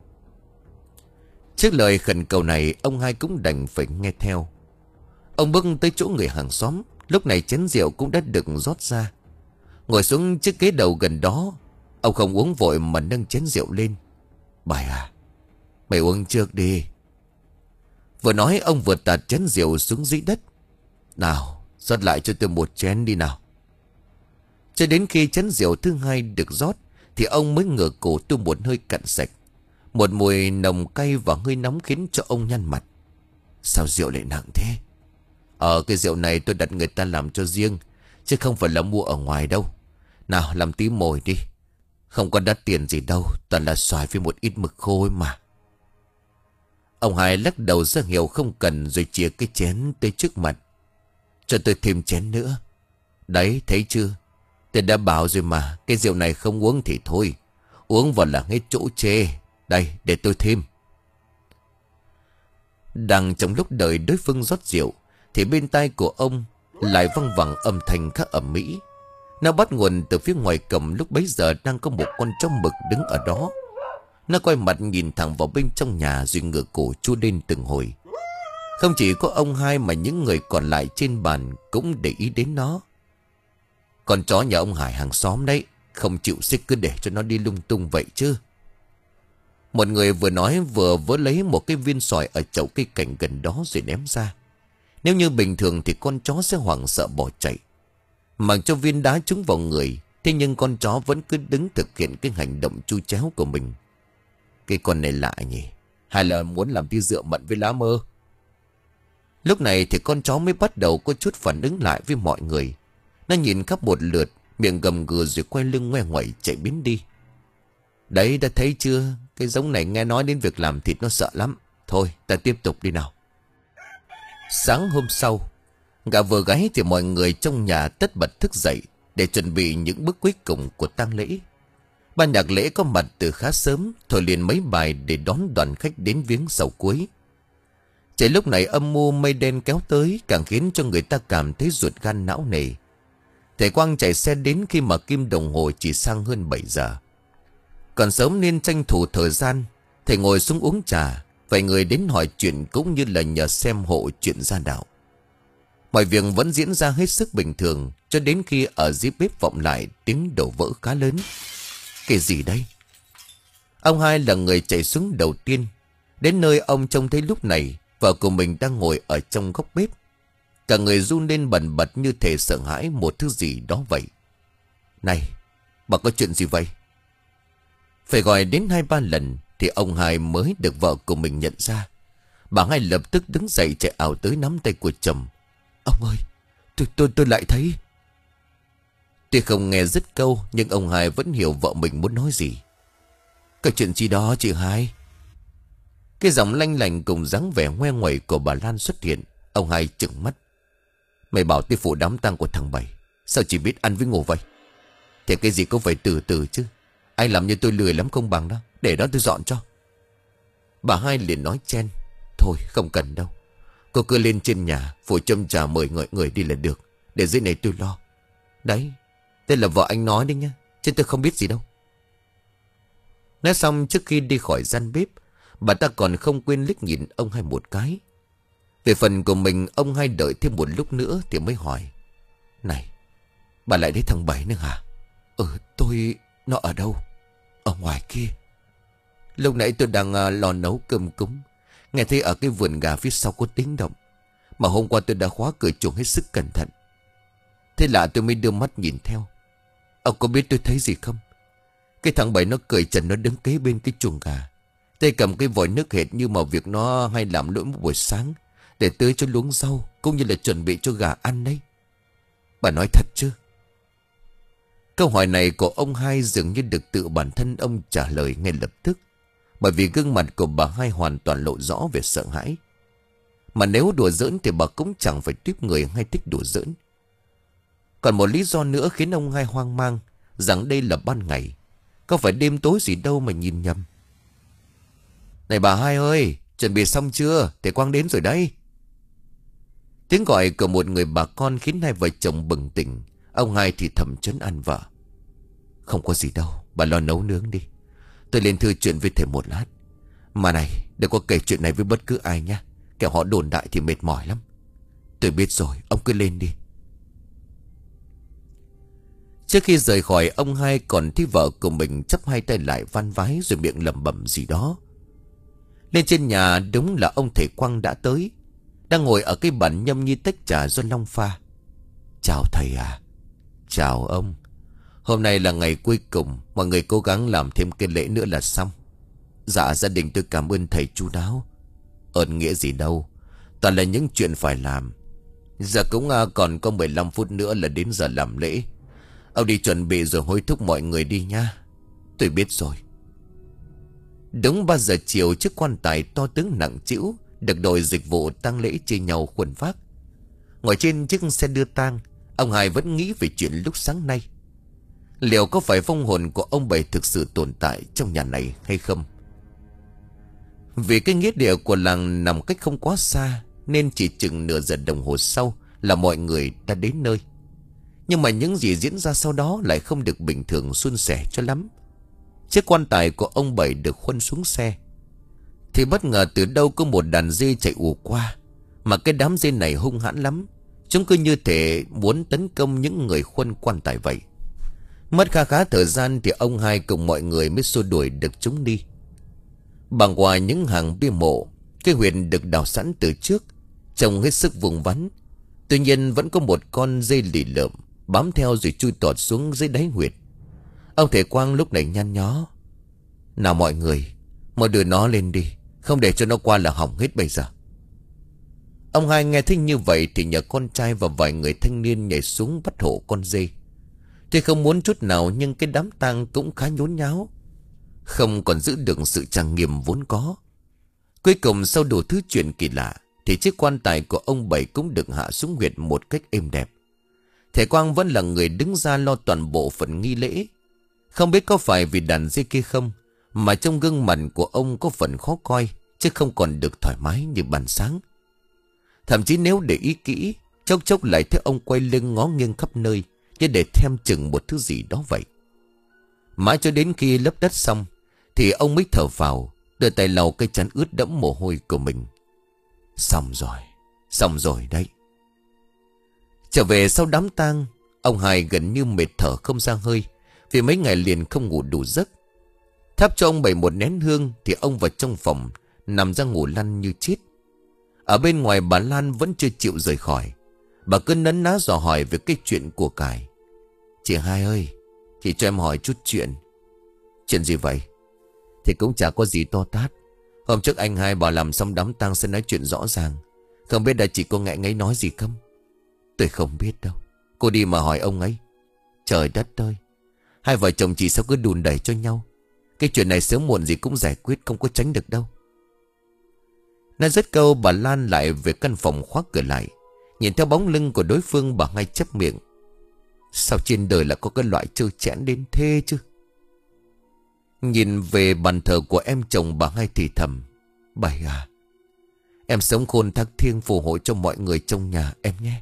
Trước lời khẩn cầu này, ông hai cũng đành phải nghe theo. Ông bước tới chỗ người hàng xóm. Lúc này chén rượu cũng đã được rót ra. Ngồi xuống chiếc ghế đầu gần đó, ông không uống vội mà nâng chén rượu lên. Bài à, mày uống trước đi. Vừa nói ông vừa tạt chén rượu xuống dưới đất. Nào, rót lại cho tôi một chén đi nào. Cho đến khi chén rượu thứ hai được rót thì ông mới ngửa cổ tu một hơi cạn sạch. Một mùi nồng cay và hơi nóng khiến cho ông nhăn mặt. Sao rượu lại nặng thế? Ờ, cái rượu này tôi đặt người ta làm cho riêng, chứ không phải là mua ở ngoài đâu. Nào, làm tí mồi đi. Không có đắt tiền gì đâu, toàn là xoài với một ít mực khô ấy mà. Ông hai lắc đầu ra hiệu không cần rồi chìa cái chén tới trước mặt. Cho tôi thêm chén nữa. Đấy, thấy chưa? Tôi đã bảo rồi mà, cái rượu này không uống thì thôi. Uống vào là hết chỗ chê. Đây, để tôi thêm. Đang trong lúc đợi đối phương rót rượu thì bên tai của ông lại văng vẳng âm thanh khá ầm ĩ. Nó bắt nguồn từ phía ngoài cổng. Lúc bấy giờ đang có một con chó mực đứng ở đó. Nó quay mặt nhìn thẳng vào bên trong nhà, rồi ngửa cổ chu lên từng hồi. Không chỉ có ông hai mà những người còn lại trên bàn cũng để ý đến nó. Con chó nhà ông Hải hàng xóm đấy, không chịu xích cứ để cho nó đi lung tung vậy chứ. Một người vừa nói vừa vớ lấy một cái viên sỏi ở chậu cây cảnh gần đó rồi ném ra. Nếu như bình thường thì con chó sẽ hoảng sợ bỏ chạy. Mặc cho viên đá trúng vào người, thế nhưng con chó vẫn cứ đứng thực hiện cái hành động chu chéo của mình. Cái con này lạ nhỉ? Hay là muốn làm tí rượu mận với lá mơ? Lúc này thì con chó mới bắt đầu có chút phản ứng lại với mọi người. Nó nhìn khắp một lượt, miệng gầm gừ rồi quay lưng ngoe ngoẩy chạy biến đi. Đấy, đã thấy chưa? Cái giống này nghe nói đến việc làm thịt nó sợ lắm. Thôi ta tiếp tục đi nào. Sáng hôm sau, gà vừa gáy thì mọi người trong nhà tất bật thức dậy để chuẩn bị những bước cuối cùng của tang lễ. Ban nhạc lễ có mặt từ khá sớm, thổi liền mấy bài để đón đoàn khách đến viếng sau cuối. Trời lúc này âm mưu mây đen kéo tới, càng khiến cho người ta cảm thấy ruột gan não nề. Thầy Quang chạy xe đến khi mà kim đồng hồ chỉ sang hơn bảy giờ. Còn sớm nên tranh thủ thời gian, thầy ngồi xuống uống trà. Vài người đến hỏi chuyện cũng như là nhờ xem hộ chuyện gia đạo. Mọi việc vẫn diễn ra hết sức bình thường, cho đến khi ở dưới bếp vọng lại tiếng đổ vỡ khá lớn. Cái gì đây? Ông hai là người chạy xuống đầu tiên. Đến nơi ông trông thấy lúc này vợ của mình đang ngồi ở trong góc bếp. Cả người run lên bần bật như thể sợ hãi một thứ gì đó vậy. Này, bà có chuyện gì vậy? Phải gọi đến hai ba lần thì ông hai mới được vợ của mình nhận ra. Bà hai lập tức đứng dậy chạy ảo tới nắm tay của chồng. Ông ơi, tôi tôi tôi lại thấy. Tuy không nghe dứt câu, nhưng ông hai vẫn hiểu vợ mình muốn nói gì. Cái chuyện gì đó chị hai? Cái giọng lanh lành cùng dáng vẻ ngoe nguẩy của bà Lan xuất hiện. Ông hai trừng mắt. Mày bảo tôi phụ đám tang của thằng Bảy, sao chỉ biết ăn với ngủ vậy? Thì cái gì cũng phải từ từ chứ. Anh làm như tôi lười lắm không bằng đó. Để đó tôi dọn cho. Bà hai liền nói chen. Thôi không cần đâu. Cô cứ lên trên nhà phụ châm trà mời người, người đi là được. Để dưới này tôi lo. Đấy, đây là vợ anh nói đấy nhá, chứ tôi không biết gì đâu. Nói xong trước khi đi khỏi gian bếp, bà ta còn không quên liếc nhìn ông hai một cái. Về phần của mình, ông hai đợi thêm một lúc nữa thì mới hỏi. Này, bà lại thấy thằng Bảy nữa hả? Ừ, tôi... Nó ở đâu? Ở ngoài kia. Lúc nãy tôi đang uh, lo nấu cơm cúng, nghe thấy ở cái vườn gà phía sau có tiếng động. Mà hôm qua tôi đã khóa cửa chuồng hết sức cẩn thận. Thế là tôi mới đưa mắt nhìn theo. Ông có biết tôi thấy gì không? Cái thằng Bảy nó cởi trần, nó đứng kế bên cái chuồng gà, tay cầm cái vòi nước hệt như mà việc nó hay làm mỗi một buổi sáng để tưới cho luống rau, cũng như là chuẩn bị cho gà ăn đấy. Bà nói thật chứ? Câu hỏi này của ông hai dường như được tự bản thân ông trả lời ngay lập tức, bởi vì gương mặt của bà hai hoàn toàn lộ rõ về sợ hãi. Mà nếu đùa giỡn thì bà cũng chẳng phải tiếp người hay thích đùa giỡn. Còn một lý do nữa khiến ông hai hoang mang, rằng đây là ban ngày, có phải đêm tối gì đâu mà nhìn nhầm. Này bà hai ơi, chuẩn bị xong chưa? Thầy Quang đến rồi đây. Tiếng gọi của một người bà con khiến hai vợ chồng bừng tỉnh. Ông hai thì thầm trấn an vợ. Không có gì đâu, bà lo nấu nướng đi. Tôi lên thư chuyện với thầy một lát. Mà này, đừng có kể chuyện này với bất cứ ai nhé, kẻo họ đồn đại thì mệt mỏi lắm. Tôi biết rồi, ông cứ lên đi. Trước khi rời khỏi, ông hai còn thấy vợ của mình chắp hai tay lại van vái rồi miệng lẩm bẩm gì đó. Lên trên nhà đúng là ông thầy Quang đã tới, đang ngồi ở cái bàn nhâm nhi tách trà do Long pha. Chào thầy à. Chào ông. Hôm nay là ngày cuối cùng, mọi người cố gắng làm thêm cái lễ nữa là xong. Dạ gia đình tôi cảm ơn thầy chu đáo. Ơn nghĩa gì đâu, toàn là những chuyện phải làm. Giờ cũng à, còn có mười lăm phút nữa là đến giờ làm lễ. Ông đi chuẩn bị rồi hối thúc mọi người đi nha. Tôi biết rồi. Đúng ba giờ chiều, chiếc quan tài to tướng nặng trĩu được đội dịch vụ tang lễ chia nhau khuân vác. Ngồi trên chiếc xe đưa tang, ông hai vẫn nghĩ về chuyện lúc sáng nay. Liệu có phải vong hồn của ông Bảy thực sự tồn tại trong nhà này hay không? Vì cái nghĩa địa của làng nằm cách không quá xa, nên chỉ chừng nửa giờ đồng hồ sau là mọi người đã đến nơi. Nhưng mà những gì diễn ra sau đó lại không được bình thường suôn sẻ cho lắm. Chiếc quan tài của ông Bảy được khuân xuống xe thì bất ngờ từ đâu có một đàn dê chạy ù qua. Mà cái đám dê này hung hãn lắm. Chúng cứ như thể muốn tấn công những người khuân quan tài vậy. Mất khá khá thời gian thì ông Hai cùng mọi người mới xua đuổi được chúng đi. Băng qua những hàng bia mộ, cái huyệt được đào sẵn từ trước trông hết sức vùng vắn. Tuy nhiên vẫn có một con dê lì lợm bám theo rồi chui tọt xuống dưới đáy huyệt. Ông thầy Quang lúc này nhăn nhó: nào mọi người, mau đưa nó lên đi, không để cho nó qua là hỏng hết bây giờ. Ông Hai nghe thấy như vậy thì nhờ con trai và vài người thanh niên nhảy xuống bắt hộ con dê. Tuy không muốn chút nào nhưng cái đám tang cũng khá nhốn nháo, không còn giữ được sự trang nghiêm vốn có. Cuối cùng sau đủ thứ chuyện kỳ lạ thì chiếc quan tài của ông Bảy cũng được hạ xuống huyệt một cách êm đẹp. Thầy Quang vẫn là người đứng ra lo toàn bộ phần nghi lễ. Không biết có phải vì đàn dê kia không mà trong gương mặt của ông có phần khó coi, chứ không còn được thoải mái như ban sáng. Thậm chí nếu để ý kỹ, chốc chốc lại thấy ông quay lưng ngó nghiêng khắp nơi như để thèm chừng một thứ gì đó vậy. Mãi cho đến khi lấp đất xong thì ông mới thở phào, đưa tay lau cái trán ướt đẫm mồ hôi của mình. Xong rồi, xong rồi đấy. Trở về sau đám tang, ông Hai gần như mệt thở không ra hơi vì mấy ngày liền không ngủ đủ giấc. Thắp cho ông Bảy một nén hương thì ông vào trong phòng nằm ra ngủ lăn như chết. Ở bên ngoài bà Lan vẫn chưa chịu rời khỏi. Bà cứ nấn ná dò hỏi về cái chuyện của cải. Chị Hai ơi, chị cho em hỏi chút chuyện. Chuyện gì vậy? Thì cũng chả có gì to tát. Hôm trước anh Hai bảo làm xong đám tang sẽ nói chuyện rõ ràng. Không biết là chị có ngại ngấy nói gì không? Tôi không biết đâu. Cô đi mà hỏi ông ấy. Trời đất ơi, hai vợ chồng chị sao cứ đùn đẩy cho nhau. Cái chuyện này sớm muộn gì cũng giải quyết, không có tránh được đâu. Nói dứt câu bà Lan lại về căn phòng khóa cửa lại. Nhìn theo bóng lưng của đối phương bà ngay chép miệng. Sao trên đời lại có cái loại trơ chẽn đến thế chứ? Nhìn về bàn thờ của em chồng bà ngay thì thầm. Bảy à, em sống khôn thác thiêng phù hộ cho mọi người trong nhà em nhé.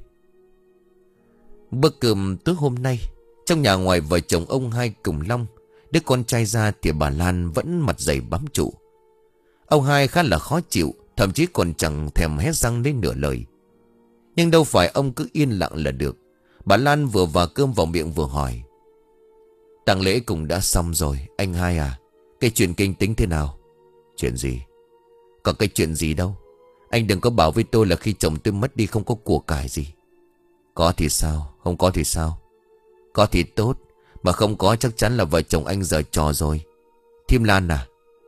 Bữa cơm tối hôm nay, trong nhà ngoài vợ chồng ông Hai cùng Long, đứa con trai ra thì bà Lan vẫn mặt dày bám trụ. Ông Hai khá là khó chịu, thậm chí còn chẳng thèm hét răng lên nửa lời. Nhưng đâu phải ông cứ yên lặng là được. Bà Lan vừa vào cơm vào miệng vừa hỏi. Tang lễ cũng đã xong rồi, anh Hai à, cái chuyện kinh tính thế nào? Chuyện gì? Có cái chuyện gì đâu. Anh đừng có bảo với tôi là khi chồng tôi mất đi không có của cải gì. Có thì sao, không có thì sao? Có thì tốt, mà không có chắc chắn là vợ chồng anh giở trò rồi. Thím Lan à?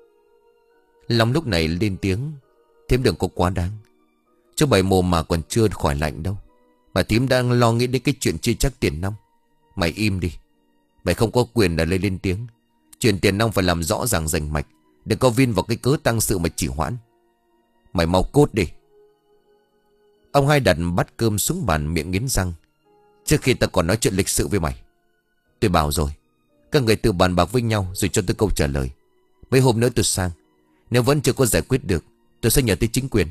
Long lúc này lên tiếng. Thím đừng có quá đáng. Chú Bảy mồm mà còn chưa khỏi lạnh đâu. Mà thím đang lo nghĩ đến cái chuyện chia chắc tiền nong. Mày im đi. Mày không có quyền là lên lên tiếng. Chuyện tiền nong phải làm rõ ràng rành mạch. Đừng có vin vào cái cớ tăng sự mà chỉ hoãn. Mày mau cốt đi. Ông Hai đặt bát cơm xuống bàn miệng nghiến răng. Trước khi ta còn nói chuyện lịch sự với mày. Tôi bảo rồi, các người tự bàn bạc với nhau rồi cho tôi câu trả lời. Mấy hôm nữa tôi sang. Nếu vẫn chưa có giải quyết được, tôi sẽ nhờ tới chính quyền.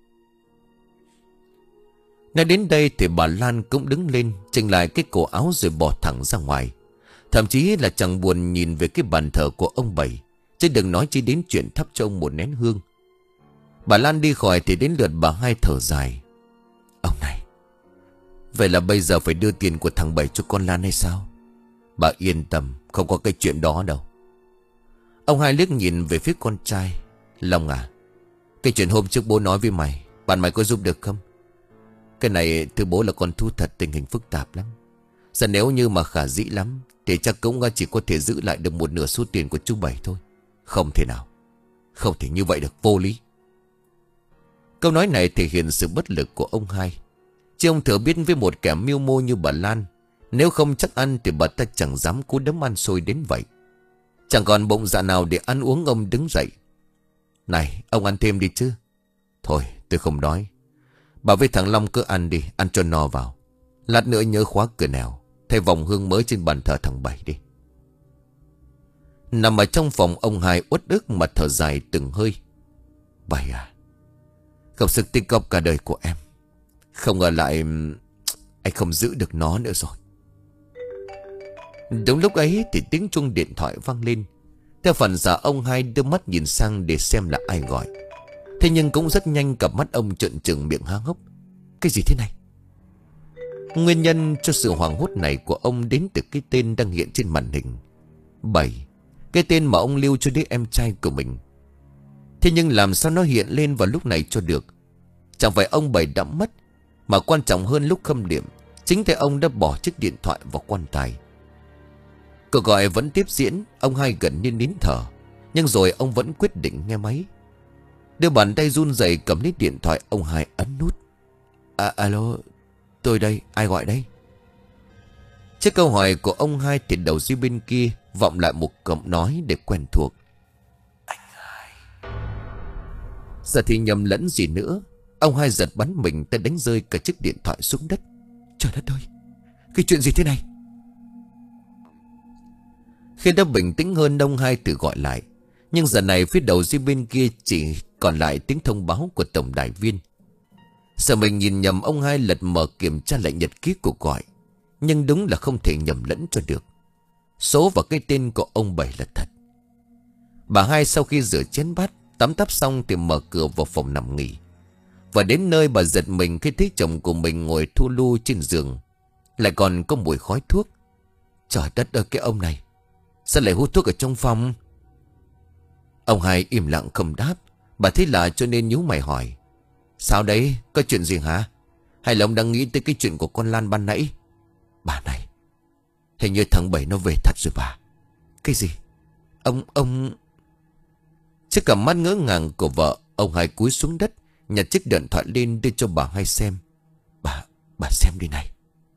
Nói đến đây thì bà Lan cũng đứng lên, chỉnh lại cái cổ áo rồi bỏ thẳng ra ngoài. Thậm chí là chẳng buồn nhìn về cái bàn thờ của ông Bảy, chứ đừng nói chi đến chuyện thắp cho ông một nén hương. Bà Lan đi khỏi thì đến lượt bà Hai thở dài. Ông này, vậy là bây giờ phải đưa tiền của thằng Bảy cho con Lan hay sao? Bà yên tâm, không có cái chuyện đó đâu. Ông Hai liếc nhìn về phía con trai. Long à, cái chuyện hôm trước bố nói với mày, bạn mày có giúp được không? Cái này thưa bố là con thú thật, tình hình phức tạp lắm. Giờ nếu như mà khả dĩ lắm thì chắc cũng chỉ có thể giữ lại được một nửa số tiền của chú Bảy thôi. Không thể nào. Không thể như vậy được, vô lý. Câu nói này thể hiện sự bất lực của ông Hai. Chứ ông thừa biết với một kẻ mưu mô như bà Lan, nếu không chắc ăn thì bà ta chẳng dám cú đấm ăn xôi đến vậy. Chẳng còn bụng dạ nào để ăn uống. Ông đứng dậy. Này, ông ăn thêm đi chứ. Thôi tôi không đói. Bảo với thằng Long cứ ăn đi, ăn cho no vào. Lát nữa nhớ khóa cửa nẻo, thay vòng hương mới trên bàn thờ thằng Bảy đi. Nằm ở trong phòng ông Hai uất ức mà thở dài từng hơi. Bảy à, Công sức tích góp cả đời của em. Không ngờ lại anh không giữ được nó nữa rồi. Đúng lúc ấy thì tiếng chuông điện thoại vang lên. Theo phần giả ông hai đưa mắt nhìn sang để xem là ai gọi. Thế nhưng cũng rất nhanh cặp mắt ông trợn trừng miệng há hốc. Cái gì thế này? Nguyên nhân cho sự hoảng hốt này của ông đến từ cái tên đang hiện trên màn hình. Bảy. Cái tên mà ông lưu cho đứa em trai của mình. Thế nhưng làm sao nó hiện lên vào lúc này cho được? Chẳng phải ông Bảy đã mất, mà quan trọng hơn lúc khâm điểm, chính tay ông đã bỏ chiếc điện thoại vào quan tài. Cuộc gọi vẫn tiếp diễn. Ông hai gần như nín thở, nhưng rồi ông vẫn quyết định nghe máy. Đưa bàn tay run rẩy cầm lấy điện thoại, ông hai ấn nút. À, alo, tôi đây, ai gọi đây? Trước câu hỏi của ông hai thì đầu dây bên kia vọng lại một giọng nói để quen thuộc. Anh hai. Giờ thì nhầm lẫn gì nữa. Ông hai giật bắn mình, tay đánh rơi cả chiếc điện thoại xuống đất. Trời đất ơi, cái chuyện gì thế này? Khi đã bình tĩnh hơn, ông hai tự gọi lại. Nhưng giờ này phía đầu dây bên kia chỉ còn lại tiếng thông báo của tổng đài viên. Sợ mình nhìn nhầm, ông hai lật mở kiểm tra lại nhật ký cuộc gọi. Nhưng đúng là không thể nhầm lẫn cho được. Số và cái tên của ông Bảy là thật. Bà hai sau khi rửa chén bát, tắm táp xong thì mở cửa vào phòng nằm nghỉ. Và đến nơi bà giật mình khi thấy chồng của mình ngồi thu lu trên giường, lại còn có mùi khói thuốc. Trời đất ơi, cái ông này sao lại hút thuốc ở trong phòng? Ông hai im lặng không đáp. Bà thấy lạ cho nên nhíu mày hỏi. Sao đấy, có chuyện gì hả? Hay là ông đang nghĩ tới cái chuyện của con Lan ban nãy? Bà này, hình như thằng Bảy nó về thật rồi bà. Cái gì? Ông, ông... Trước cả mắt ngỡ ngàng của vợ, ông hai cúi xuống đất, nhặt chiếc điện thoại lên đưa cho bà hai xem. Bà, bà xem đi này.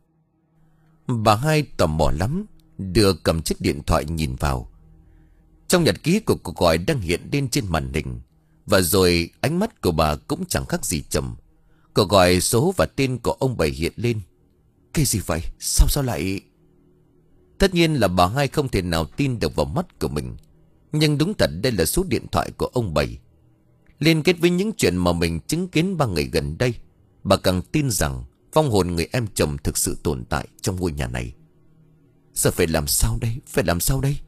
Bà hai tò mò lắm, đưa cầm chiếc điện thoại nhìn vào. Trong nhật ký của cuộc gọi đang hiện lên trên màn hình. Và rồi ánh mắt của bà cũng chẳng khác gì trầm. Cuộc gọi số và tên của ông Bảy hiện lên. Cái gì vậy? Sao sao lại... Tất nhiên là bà hai không thể nào tin được vào mắt của mình. Nhưng đúng thật đây là số điện thoại của ông Bảy. Liên kết với những chuyện mà mình chứng kiến ba ngày gần đây, bà càng tin rằng vong hồn người em chồng thực sự tồn tại trong ngôi nhà này. Giờ phải làm sao đây? Phải làm sao đây?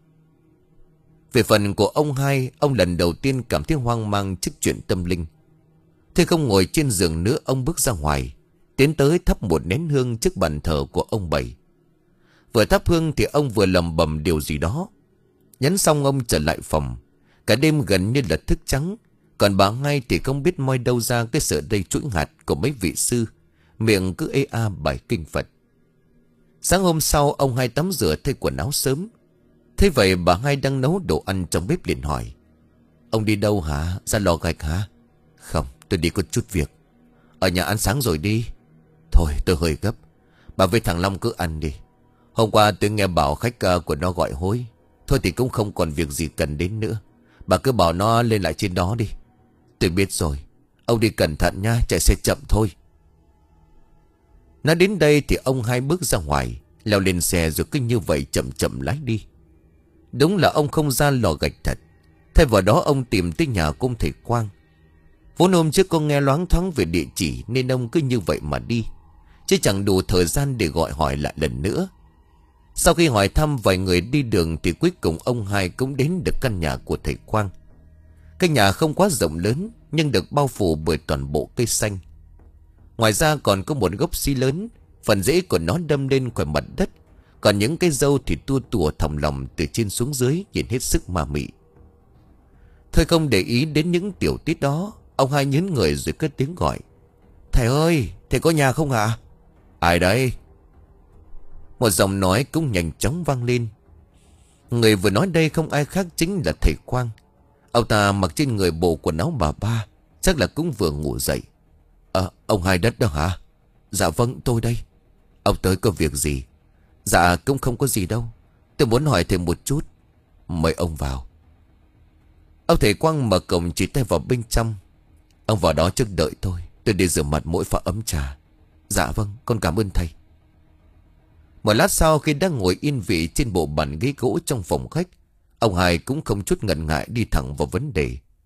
Về phần của ông hai, ông lần đầu tiên cảm thấy hoang mang trước chuyện tâm linh. Thế không ngồi trên giường nữa, ông bước ra ngoài, tiến tới thắp một nén hương trước bàn thờ của ông Bảy. Vừa thắp hương thì ông vừa lầm bầm điều gì đó. Nhắn xong ông trở lại phòng. Cả đêm gần như là thức trắng. Còn bà hai thì không biết moi đâu ra cái sợi dây chuỗi hạt của mấy vị sư, miệng cứ ê a bài kinh Phật. Sáng hôm sau, ông hai tắm rửa thay quần áo sớm. Thế vậy bà hai đang nấu đồ ăn trong bếp liền hỏi. Ông đi đâu hả? Ra lò gạch hả? Không, tôi đi có chút việc. Ở nhà ăn sáng rồi đi. Thôi tôi hơi gấp. Bà với thằng Long cứ ăn đi. Hôm qua tôi nghe bảo khách của nó gọi hối. Thôi thì cũng không còn việc gì cần đến nữa. Bà cứ bảo nó lên lại trên đó đi. Tôi biết rồi. Ông đi cẩn thận nha, chạy xe chậm thôi. Nói đến đây thì ông hai bước ra ngoài, leo lên xe rồi cứ như vậy chậm chậm lái đi. Đúng là ông không ra lò gạch thật. Thay vào đó ông tìm tới nhà của ông thầy Quang. Vốn hôm trước con nghe loáng thoáng về địa chỉ nên ông cứ như vậy mà đi, chứ chẳng đủ thời gian để gọi hỏi lại lần nữa. Sau khi hỏi thăm vài người đi đường thì cuối cùng ông hai cũng đến được căn nhà của thầy Quang. Căn nhà không quá rộng lớn nhưng được bao phủ bởi toàn bộ cây xanh. Ngoài ra còn có một gốc xi lớn, phần rễ của nó đâm lên khỏi mặt đất. Còn những cây dâu thì tua tủa thòng lòng từ trên xuống dưới, nhìn hết sức ma mị. Thôi không để ý đến những tiểu tiết đó, ông hai nhớn người rồi cất tiếng gọi. Thầy ơi, thầy có nhà không ạ? Ai đấy? Một giọng nói cũng nhanh chóng vang lên. Người vừa nói đây không ai khác chính là thầy Quang. Ông ta mặc trên người bộ quần áo bà ba, chắc là cũng vừa ngủ dậy. Ờ, ông Hai Đất đó hả? Dạ vâng, tôi đây. Ông tới có việc gì? Dạ cũng không có gì đâu. Tôi muốn hỏi thêm một chút. Mời ông vào. Ông thầy Quang mở cổng chỉ tay vào bên trong. Ông vào đó trước đợi tôi. Tôi đi rửa mặt mỗi pha ấm trà. Dạ vâng, con cảm ơn thầy. Một lát sau khi đang ngồi yên vị trên bộ bàn ghế gỗ trong phòng khách, ông Hai cũng không chút ngần ngại đi thẳng vào vấn đề.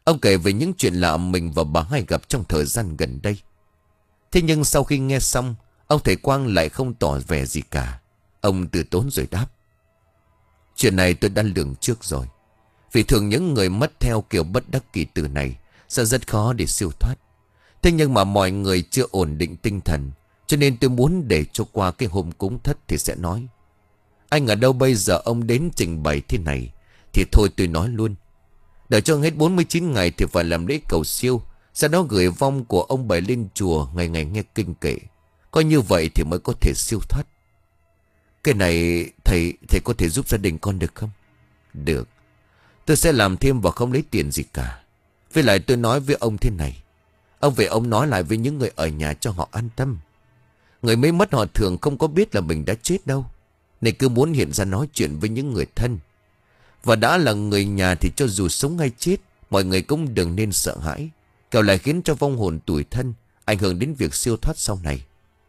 Ông kể về những chuyện lạ mình và bà Hai gặp trong thời gian gần đây. Thế nhưng sau khi nghe xong, ông thầy Quang lại không tỏ vẻ gì cả. Ông từ tốn rồi đáp: Chuyện này tôi đã lường trước rồi. Vì thường những người mất theo kiểu bất đắc kỳ tử này sẽ rất khó để siêu thoát. Thế nhưng mà mọi người chưa ổn định tinh thần, cho nên tôi muốn để cho qua cái hôm cúng thất thì sẽ nói. Anh ở đâu bây giờ ông đến trình bày thế này thì thôi tôi nói luôn. Đợi cho hết bốn mươi chín ngày thì phải làm lễ cầu siêu, sau đó gửi vong của ông Bảy lên chùa, ngày ngày nghe kinh kệ. Coi như vậy thì mới có thể siêu thoát. Cái này thầy thầy có thể giúp gia đình con được không? Được. Tôi sẽ làm thêm và không lấy tiền gì cả. Với lại tôi nói với ông thế này. Ông về ông nói lại với những người ở nhà cho họ an tâm. Người mới mất họ thường không có biết là mình đã chết đâu, nên cứ muốn hiện ra nói chuyện với những người thân. Và đã là người nhà thì cho dù sống hay chết, mọi người cũng đừng nên sợ hãi, kẻo lại khiến cho vong hồn tủi thân, ảnh hưởng đến việc siêu thoát sau này.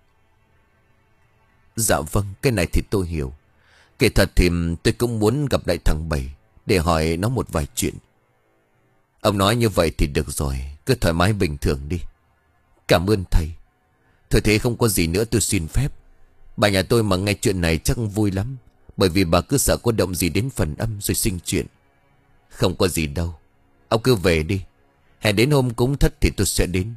Dạ vâng, cái này thì tôi hiểu. Kể thật thì tôi cũng muốn gặp lại thằng Bảy để hỏi nó một vài chuyện. Ông nói như vậy thì được rồi, cứ thoải mái bình thường đi. Cảm ơn thầy. Thôi thế không có gì nữa, tôi xin phép. Bà nhà tôi mà nghe chuyện này chắc vui lắm, bởi vì bà cứ sợ có động gì đến phần âm rồi sinh chuyện. Không có gì đâu, ông cứ về đi. Hẹn đến hôm cúng thất thì tôi sẽ đến.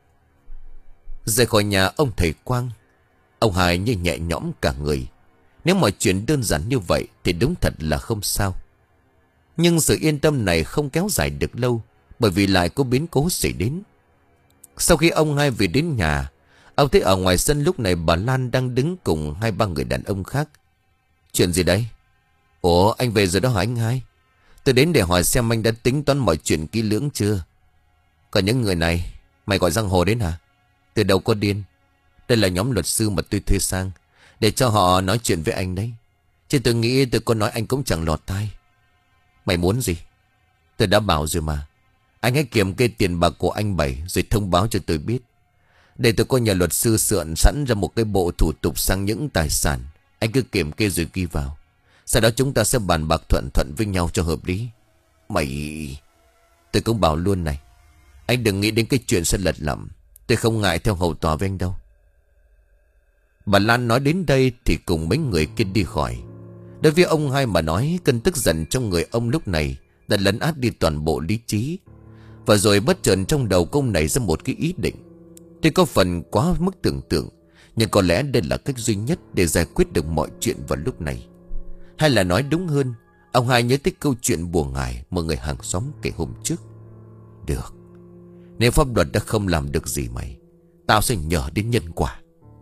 Rời khỏi nhà ông thầy Quang, ông Hai như nhẹ nhõm cả người. Nếu mọi chuyện đơn giản như vậy thì đúng thật là không sao. Nhưng sự yên tâm này không kéo dài được lâu, bởi vì lại có biến cố xảy đến. Sau khi ông Hai về đến nhà, ông thấy ở ngoài sân lúc này bà Lan đang đứng cùng hai ba người đàn ông khác. Chuyện gì đấy? Ủa, anh về rồi đó hả anh Hai? Tôi đến để hỏi xem anh đã tính toán mọi chuyện kỹ lưỡng chưa. Còn những người này, mày gọi giang hồ đến hả? Từ đâu có điên. Đây là nhóm luật sư mà tôi thuê sang, để cho họ nói chuyện với anh đấy. Chứ tôi nghĩ tôi có nói anh cũng chẳng lọt tai. Mày muốn gì? Tôi đã bảo rồi mà. Anh hãy kiểm kê tiền bạc của anh Bảy rồi thông báo cho tôi biết, để tôi có nhà luật sư sượn sẵn ra một cái bộ thủ tục sang những tài sản. Anh cứ kiểm kê rồi ghi vào. Sau đó chúng ta sẽ bàn bạc thuận thuận với nhau cho hợp lý. Mày... Tôi cũng bảo luôn này, anh đừng nghĩ đến cái chuyện sẽ lật lọng. Tôi không ngại theo hầu tòa với anh đâu. Bà Lan nói đến đây thì cùng mấy người kia đi khỏi. Đối với ông Hai mà nói, cơn tức giận trong người ông lúc này đã lấn át đi toàn bộ lý trí. Và rồi bất chợt trong đầu ông nảy ra một cái ý định. Tuy có phần quá mức tưởng tượng, nhưng có lẽ đây là cách duy nhất để giải quyết được mọi chuyện vào lúc này. Hay là nói đúng hơn, ông Hai nhớ tới câu chuyện buồn ngải mà người hàng xóm kể hôm trước. Được, nếu pháp luật đã không làm được gì mày, tao sẽ nhờ đến nhân quả.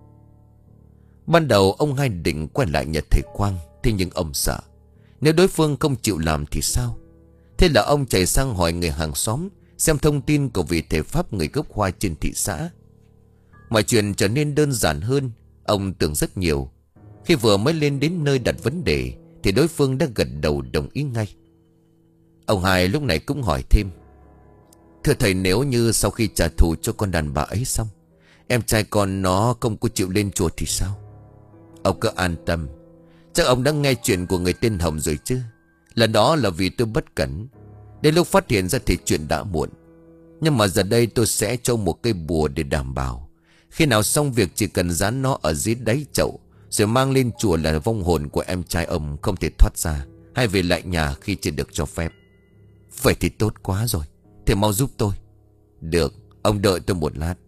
Ban đầu ông Hai định quay lại nhà thầy Quang, thế nhưng ông sợ nếu đối phương không chịu làm thì sao. Thế là ông chạy sang hỏi người hàng xóm xem thông tin của vị thầy pháp người gốc Hoa trên thị xã. Mọi chuyện trở nên đơn giản hơn ông tưởng rất nhiều. Khi vừa mới lên đến nơi đặt vấn đề thì đối phương đã gật đầu đồng ý ngay. Ông Hai lúc này cũng hỏi thêm: Thưa thầy, nếu như sau khi trả thù cho con đàn bà ấy xong, em trai con nó không có chịu lên chùa thì sao? Ông cứ an tâm, chắc ông đã nghe chuyện của người tên Hồng rồi chứ. Lần đó là vì tôi bất cẩn, đến lúc phát hiện ra thì chuyện đã muộn. Nhưng mà giờ đây tôi sẽ cho một cây bùa để đảm bảo khi nào xong việc chỉ cần dán nó ở dưới đáy chậu, rồi mang lên chùa là vong hồn của em trai ông không thể thoát ra hay về lại nhà khi chưa được cho phép. Vậy thì tốt quá rồi, thầy mau giúp tôi. Được, ông đợi tôi một lát.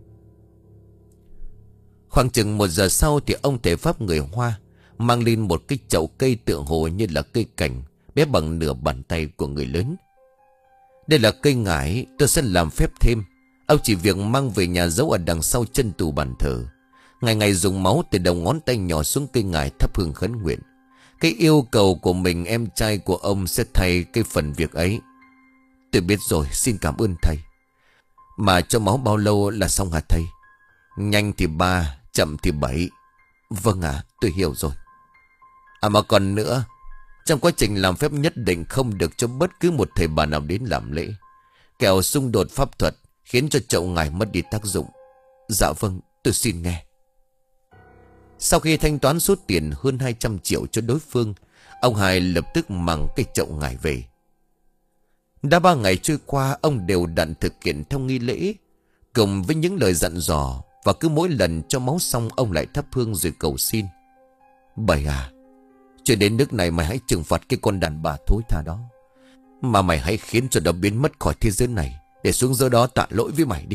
Khoảng chừng một giờ sau thì ông thầy pháp người Hoa mang lên một cái chậu cây tựa hồ như là cây cảnh, bé bằng nửa bàn tay của người lớn. Đây là cây ngải, tôi sẽ làm phép thêm. Ông chỉ việc mang về nhà giấu ở đằng sau chân tủ bàn thờ. Ngày ngày dùng máu từ đầu ngón tay nhỏ xuống cây ngải thắp hương khấn nguyện. Cái yêu cầu của mình, em trai của ông sẽ thay cái phần việc ấy. Tôi biết rồi, xin cảm ơn thầy. Mà cho máu bao lâu là xong hả thầy? Nhanh thì ba, chậm thì bảy. Vâng ạ, à, tôi hiểu rồi. À mà còn nữa, trong quá trình làm phép nhất định không được cho bất cứ một thầy bà nào đến làm lễ, kẻo xung đột pháp thuật khiến cho chậu ngải mất đi tác dụng. Dạ vâng, tôi xin nghe. Sau khi thanh toán số tiền hơn hai trăm triệu cho đối phương, ông Hai lập tức mang cái chậu ngải về. Đã ba ngày trôi qua, ông đều đặn thực hiện theo nghi lễ, cùng với những lời dặn dò. Và cứ mỗi lần cho máu xong, ông lại thắp hương rồi cầu xin. Bảy à, chuyện đến nước này mày hãy trừng phạt cái con đàn bà thối tha đó. Mà mày hãy khiến cho nó biến mất khỏi thế giới này, để xuống dưới đó tạ lỗi với mày đi.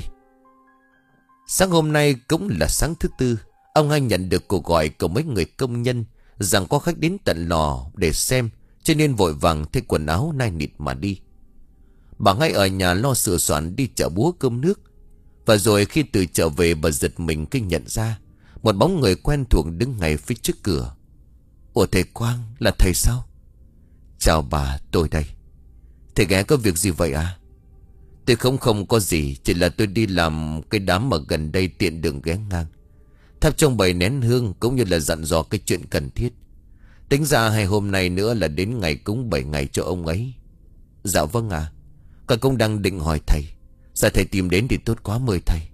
Sáng hôm nay cũng là sáng thứ tư, ông Hai nhận được cuộc gọi của mấy người công nhân rằng có khách đến tận lò để xem, cho nên vội vàng thay quần áo nai nịt mà đi. Bà Hai ở nhà lo sửa soạn đi chợ búa cơm nước. Và rồi khi từ chợ về, bà giật mình khi nhận ra một bóng người quen thuộc đứng ngay phía trước cửa. Ủa, thầy Quang, là thầy sao? Chào bà, tôi đây. Thầy ghé có việc gì vậy à? Tôi không không có gì, chỉ là tôi đi làm cái đám mà gần đây tiện đường ghé ngang, thắp trong bầy nén hương cũng như là dặn dò cái chuyện cần thiết. Tính ra hai hôm nay nữa là đến ngày cúng bảy ngày cho ông ấy. Dạ vâng ạ. À. Con cũng đang định hỏi thầy. Dạ thầy tìm đến thì tốt quá, mời thầy.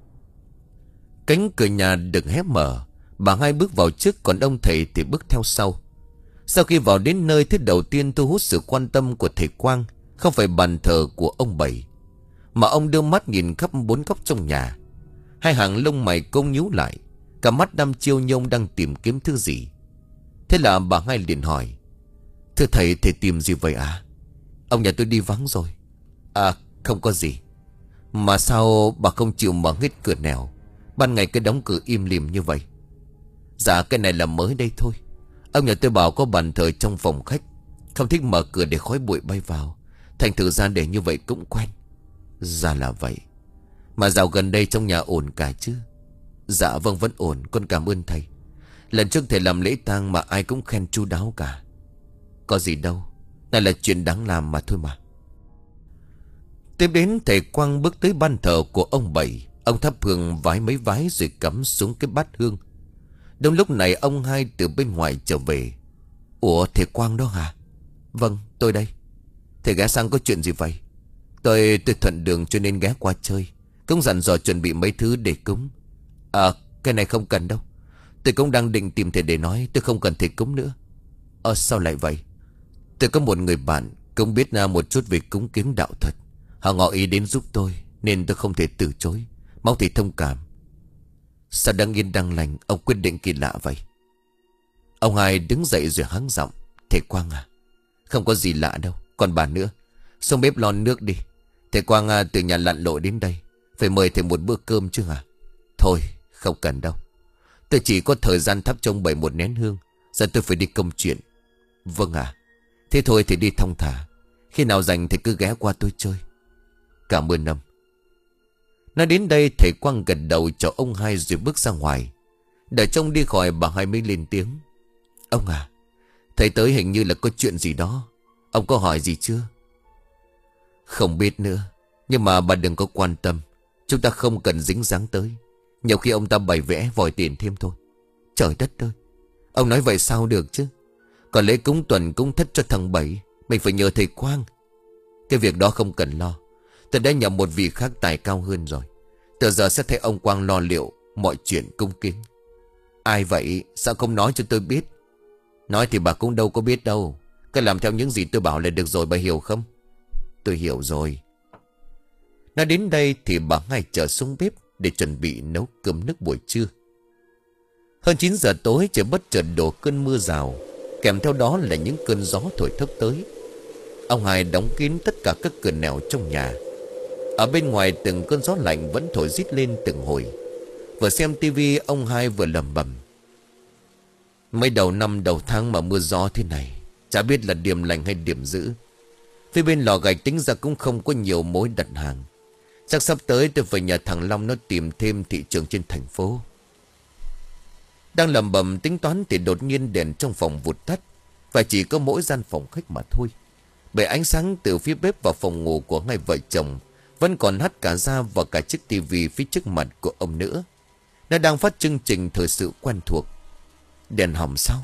Cánh cửa nhà được hé mở. Bà Hai bước vào trước, còn ông thầy thì bước theo sau. Sau khi vào đến nơi, thứ đầu tiên thu hút sự quan tâm của thầy Quang không phải bàn thờ của ông Bảy, mà ông đưa mắt nhìn khắp bốn góc trong nhà. Hai hàng lông mày cong nhíu lại, cả mắt đăm chiêu như ông đang tìm kiếm thứ gì. Thế là bà Hai liền hỏi: Thưa thầy, thầy tìm gì vậy à? Ông nhà tôi đi vắng rồi. À, không có gì. Mà sao bà không chịu mở hết cửa nẻo? Ban ngày cứ đóng cửa im lìm như vậy. Dạ cái này là mới đây thôi. Ông nhà tôi bảo có bàn thờ trong phòng khách, không thích mở cửa để khói bụi bay vào, thành thử ra để như vậy cũng quen. Ra là vậy. Mà dạo gần đây trong nhà ổn cả chứ? Dạ vâng, vẫn ổn, con cảm ơn thầy. Lần trước thầy làm lễ tang mà ai cũng khen chu đáo cả. Có gì đâu, này là chuyện đáng làm mà thôi mà. Tiếp đến thầy Quang bước tới ban thờ của ông Bảy. Ông thắp hương vái mấy vái rồi cắm xuống cái bát hương. Đúng lúc này ông Hai từ bên ngoài trở về. Ủa, thầy Quang đó hả? Vâng, tôi đây. Thầy ghé sang có chuyện gì vậy? Tôi tôi thuận đường cho nên ghé qua chơi, cũng dặn dò chuẩn bị mấy thứ để cúng. À, cái này không cần đâu. Tôi cũng đang định tìm thầy để nói tôi không cần thầy cúng nữa. Ờ, sao lại vậy? Tôi có một người bạn cũng biết ra một chút về cúng kiến đạo thuật. Họ ngỏ ý đến giúp tôi, nên tôi không thể từ chối. Mong thầy thông cảm. Sao đang yên đang lành ông quyết định kỳ lạ vậy? Ông Hai đứng dậy rồi hắng giọng: Thầy Quang à, không có gì lạ đâu. Còn bà nữa, xuống bếp lon nước đi. Thầy Quang à, từ nhà lặn lội đến đây, phải mời thầy một bữa cơm chứ hả? Thôi không cần đâu, tôi chỉ có thời gian thắp trong bảy một nén hương. Giờ tôi phải đi công chuyện. Vâng à. Thế thôi thì đi thong thả. Khi nào rảnh thì cứ ghé qua tôi chơi. Cảm ơn ông. Nói đến đây thầy Quang gật đầu chào ông Hai rồi bước ra ngoài. Đợi trông đi khỏi, bà Hai mới lên tiếng: Ông à, thầy tới hình như là có chuyện gì đó. Ông có hỏi gì chưa? Không biết nữa. Nhưng mà bà đừng có quan tâm. Chúng ta không cần dính dáng tới. Nhiều khi ông ta bày vẽ vòi tiền thêm thôi. Trời đất ơi, ông nói vậy sao được chứ? Còn lễ cúng tuần cúng thất cho thằng Bảy, mình phải nhờ thầy Quang. Cái việc đó không cần lo. Tôi đã nhờ một vị khác tài cao hơn rồi. Từ giờ sẽ thấy ông Quang lo liệu mọi chuyện cung kính. Ai vậy? Sao không nói cho tôi biết? Nói thì bà cũng đâu có biết đâu. Cứ làm theo những gì tôi bảo là được rồi, bà hiểu không? Tôi hiểu rồi. Nói đến đây thì bà Hai trở xuống bếp để chuẩn bị nấu cơm nước buổi trưa. Hơn chín giờ tối, trời bất chợt đổ cơn mưa rào, kèm theo đó là những cơn gió thổi thốc tới. Ông Hai đóng kín tất cả các cửa nẻo trong nhà. Ở bên ngoài từng cơn gió lạnh vẫn thổi rít lên từng hồi. Vừa xem tivi, ông Hai vừa lẩm bẩm: Mấy đầu năm đầu tháng mà mưa gió thế này, chả biết là điểm lành hay điểm dữ. Phía bên lò gạch tính ra cũng không có nhiều mối đặt hàng. Chắc sắp tới tôi phải nhờ thằng Long nó tìm thêm thị trường trên thành phố. Đang lẩm bẩm tính toán thì đột nhiên đèn trong phòng vụt tắt, và chỉ có mỗi gian phòng khách mà thôi. Bởi ánh sáng từ phía bếp vào phòng ngủ của hai vợ chồng vẫn còn hắt cả ra vào cả chiếc tivi phía trước mặt của ông nữa. Nó đang phát chương trình thời sự quen thuộc. Đèn hỏng sao?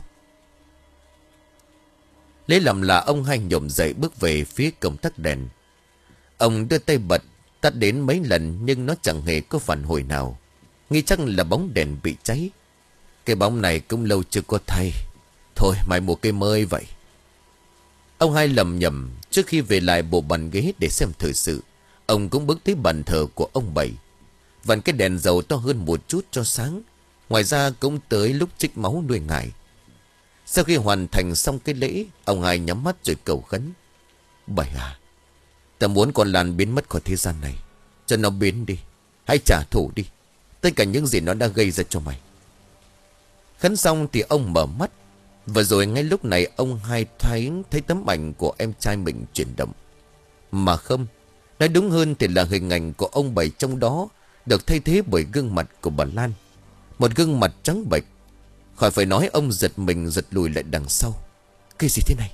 Lấy làm là ông Hai nhổm dậy bước về phía công tắc đèn. Ông đưa tay bật tắt đến mấy lần nhưng nó chẳng hề có phản hồi nào. Nghĩ chắc là bóng đèn bị cháy. Cái bóng này cũng lâu chưa có thay. Thôi mày mua cây mới vậy. Ông hai lầm nhầm. Trước khi về lại bộ bàn ghế để xem thời sự, ông cũng bước tới bàn thờ của ông Bảy, vặn cái đèn dầu to hơn một chút cho sáng. Ngoài ra cũng tới lúc trích máu nuôi ngài. Sau khi hoàn thành xong cái lễ, ông hai nhắm mắt rồi cầu khấn. Bảy à, ta muốn con Lan biến mất khỏi thế gian này. Cho nó biến đi, hãy trả thù đi tất cả những gì nó đã gây ra cho mày. Khấn xong thì ông mở mắt. Và rồi ngay lúc này ông hai thấy, thấy tấm ảnh của em trai mình chuyển động. Mà không, nói đúng hơn thì là hình ảnh của ông Bảy trong đó được thay thế bởi gương mặt của bà Lan. Một gương mặt trắng bệch. Khỏi phải nói, ông giật mình giật lùi lại đằng sau. Cái gì thế này?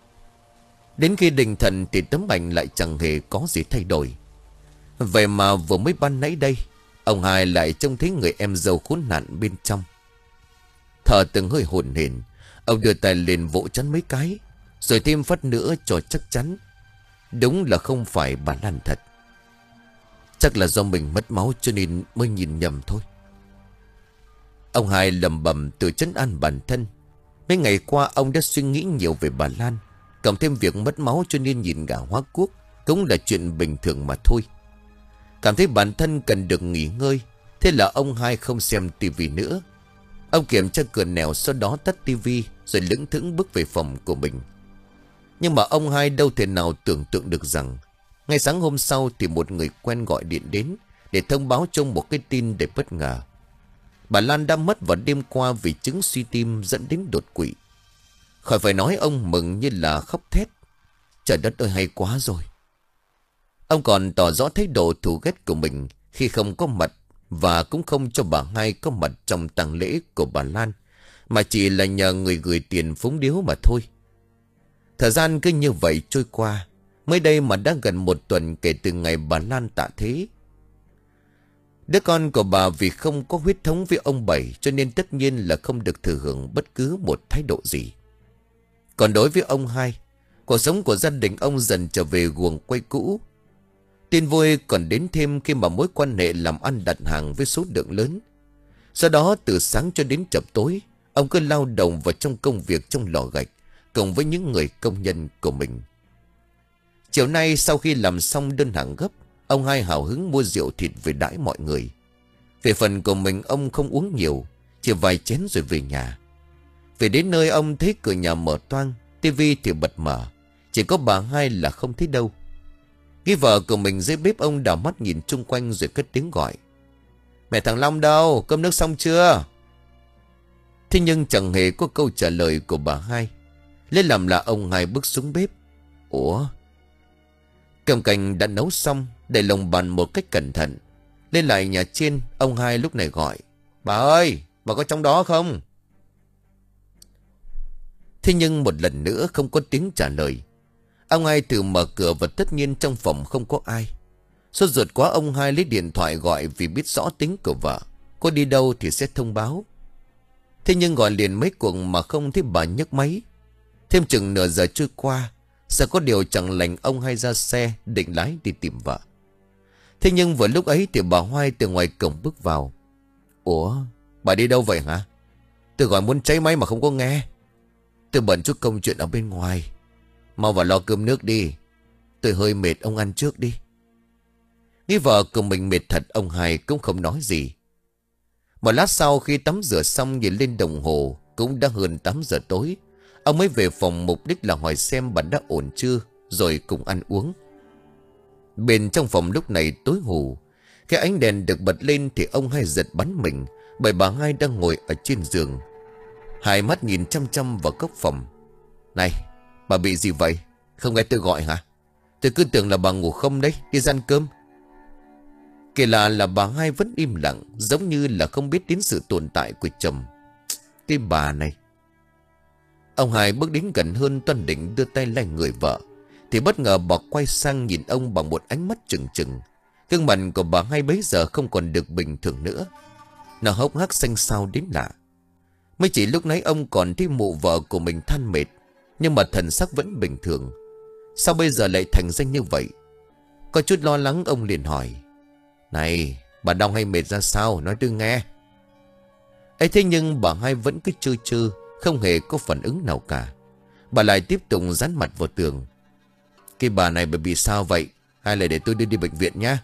Đến khi định thần thì tấm ảnh lại chẳng hề có gì thay đổi. Vậy mà vừa mới ban nãy đây, ông hai lại trông thấy người em dâu khốn nạn bên trong. Thở từng hơi hổn hển, ông đưa tay lên vỗ chắn mấy cái, rồi thêm phát nữa cho chắc chắn. Đúng là không phải bà Lan thật. Chắc là do mình mất máu cho nên mới nhìn nhầm thôi. Ông hai lầm bầm tự trấn an bản thân. Mấy ngày qua ông đã suy nghĩ nhiều về bà Lan, cộng thêm việc mất máu cho nên nhìn gà hóa quốc cũng là chuyện bình thường mà thôi. Cảm thấy bản thân cần được nghỉ ngơi, thế là ông hai không xem tivi nữa. Ông kiểm tra cửa nẻo, sau đó tắt tivi rồi lững thững bước về phòng của mình. Nhưng mà ông hai đâu thể nào tưởng tượng được rằng ngay sáng hôm sau thì một người quen gọi điện đến để thông báo cho một cái tin để bất ngờ. Bà Lan đã mất vào đêm qua vì chứng suy tim dẫn đến đột quỵ. Khỏi phải nói, ông mừng như là khóc thét. Trời đất ơi, hay quá rồi. Ông còn tỏ rõ thái độ thù ghét của mình khi không có mặt, và cũng không cho bà hai có mặt trong tang lễ của bà Lan, mà chỉ là nhờ người gửi tiền phúng điếu mà thôi. Thời gian cứ như vậy trôi qua. Mới đây mà đã gần một tuần kể từ ngày bà Lan tạ thế. Đứa con của bà vì không có huyết thống với ông Bảy cho nên tất nhiên là không được thừa hưởng bất cứ một thái độ gì. Còn đối với ông hai, cuộc sống của gia đình ông dần trở về guồng quay cũ. Tin vui còn đến thêm khi mà mối quan hệ làm ăn đặt hàng với số lượng lớn. Sau đó từ sáng cho đến chập tối, ông cứ lao động vào trong công việc trong lò gạch cùng với những người công nhân của mình. Chiều nay sau khi làm xong đơn hàng gấp, ông hai hào hứng mua rượu thịt về đãi mọi người. Về phần của mình, ông không uống nhiều, chỉ vài chén rồi về nhà. Về đến nơi ông thấy cửa nhà mở toang, tivi thì bật mở, chỉ có bà hai là không thấy đâu. Cái vợ của mình dưới bếp, ông đảo mắt nhìn chung quanh rồi cất tiếng gọi. Mẹ thằng Long đâu? Cơm nước xong chưa? Thế nhưng chẳng hề có câu trả lời của bà hai. Lấy làm là ông hai bước xuống bếp. Ủa? Cơm canh đã nấu xong, để lồng bàn một cách cẩn thận. Lên lại nhà trên, ông hai lúc này gọi. Bà ơi, bà có trong đó không? Thế nhưng một lần nữa không có tiếng trả lời. Ông hai thử mở cửa và tất nhiên trong phòng không có ai. Sốt ruột quá, ông hai lấy điện thoại gọi vì biết rõ tính của vợ. Có đi đâu thì sẽ thông báo. Thế nhưng gọi liền mấy cuộc mà không thấy bà nhấc máy. Thêm chừng nửa giờ trôi qua, sợ có điều chẳng lành, ông hai ra xe định lái đi tìm vợ. Thế nhưng vừa lúc ấy thì bà Hoai từ ngoài cổng bước vào. Ủa, bà đi đâu vậy hả? Tôi gọi muốn cháy máy mà không có nghe. Tôi bận chút công chuyện ở bên ngoài. Mau vào lo cơm nước đi. Tôi hơi mệt, ông ăn trước đi. Nghĩ vợ của mình mệt thật, ông hai cũng không nói gì. Một lát sau khi tắm rửa xong, nhìn lên đồng hồ cũng đã hơn tám giờ tối. Ông mới về phòng, mục đích là hỏi xem bà đã ổn chưa, rồi cùng ăn uống. Bên trong phòng lúc này tối hù. Cái ánh đèn được bật lên thì ông hai giật bắn mình, bởi bà hai đang ngồi ở trên giường, hai mắt nhìn chăm chăm vào góc phòng. Này, bà bị gì vậy? Không nghe tôi gọi hả? Tôi cứ tưởng là bà ngủ không đấy, đi ăn cơm. Kể lạ là bà hai vẫn im lặng, giống như là không biết đến sự tồn tại của chồng. Cái bà này. Ông hai bước đến gần hơn, toan định đưa tay lay người vợ, thì bất ngờ bà quay sang nhìn ông bằng một ánh mắt trừng trừng. Gương mặt của bà hai bấy giờ không còn được bình thường nữa. Nó hốc hác xanh xao đến lạ. Mới chỉ lúc nãy ông còn thấy mụ vợ của mình than mệt, nhưng mà thần sắc vẫn bình thường. Sao bây giờ lại thành ra như vậy? Có chút lo lắng, ông liền hỏi. Này, bà đau hay mệt ra sao? Nói tôi nghe. ấy Thế nhưng bà hai vẫn cứ chơ chơ, không hề có phản ứng nào cả. Bà lại tiếp tục dán mặt vào tường. Cái bà này bà bị sao vậy? Hay là để tôi đưa đi bệnh viện nhá?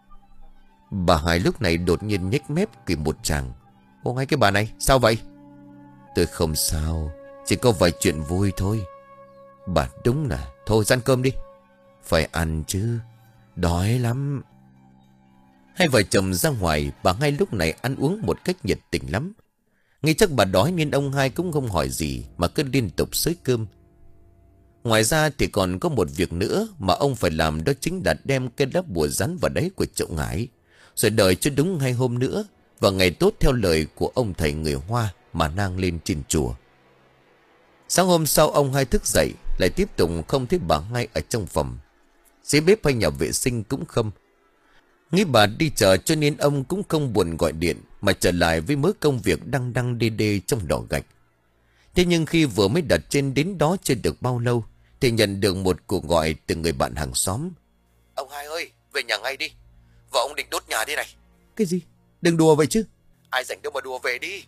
Bà Hai lúc này đột nhiên nhếch mép cười một tràng. Ô hay cái bà này sao vậy? Tôi không sao, chỉ có vài chuyện vui thôi. Bà đúng là thôi ăn cơm đi. Phải ăn chứ, đói lắm. Hai vợ chồng ra ngoài. Bà Hai lúc này ăn uống một cách nhiệt tình lắm. Nghĩ chắc bà đói nên ông Hai cũng không hỏi gì, mà cứ liên tục xới cơm. Ngoài ra thì còn có một việc nữa mà ông phải làm, đó chính là đem cái lá bùa dán vào đáy của chậu ngải, rồi đợi cho đúng hai hôm nữa và ngày tốt theo lời của ông thầy người Hoa mà nang lên trên chùa. Sáng hôm sau ông Hai thức dậy, lại tiếp tục không thấy bà Hai ở trong phòng. Dưới bếp hay nhà vệ sinh cũng không. Nghĩ bà đi chợ cho nên ông cũng không buồn gọi điện, mà trở lại với mớ công việc đăng đăng đê đê trong lò gạch. Thế nhưng khi vừa mới đặt chân đến đó chưa được bao lâu thì nhận được một cuộc gọi từ người bạn hàng xóm. Ông Hai ơi, về nhà ngay đi, vợ ông định đốt nhà đi này. Cái gì? Đừng đùa vậy chứ. Ai rảnh đâu mà đùa, về đi.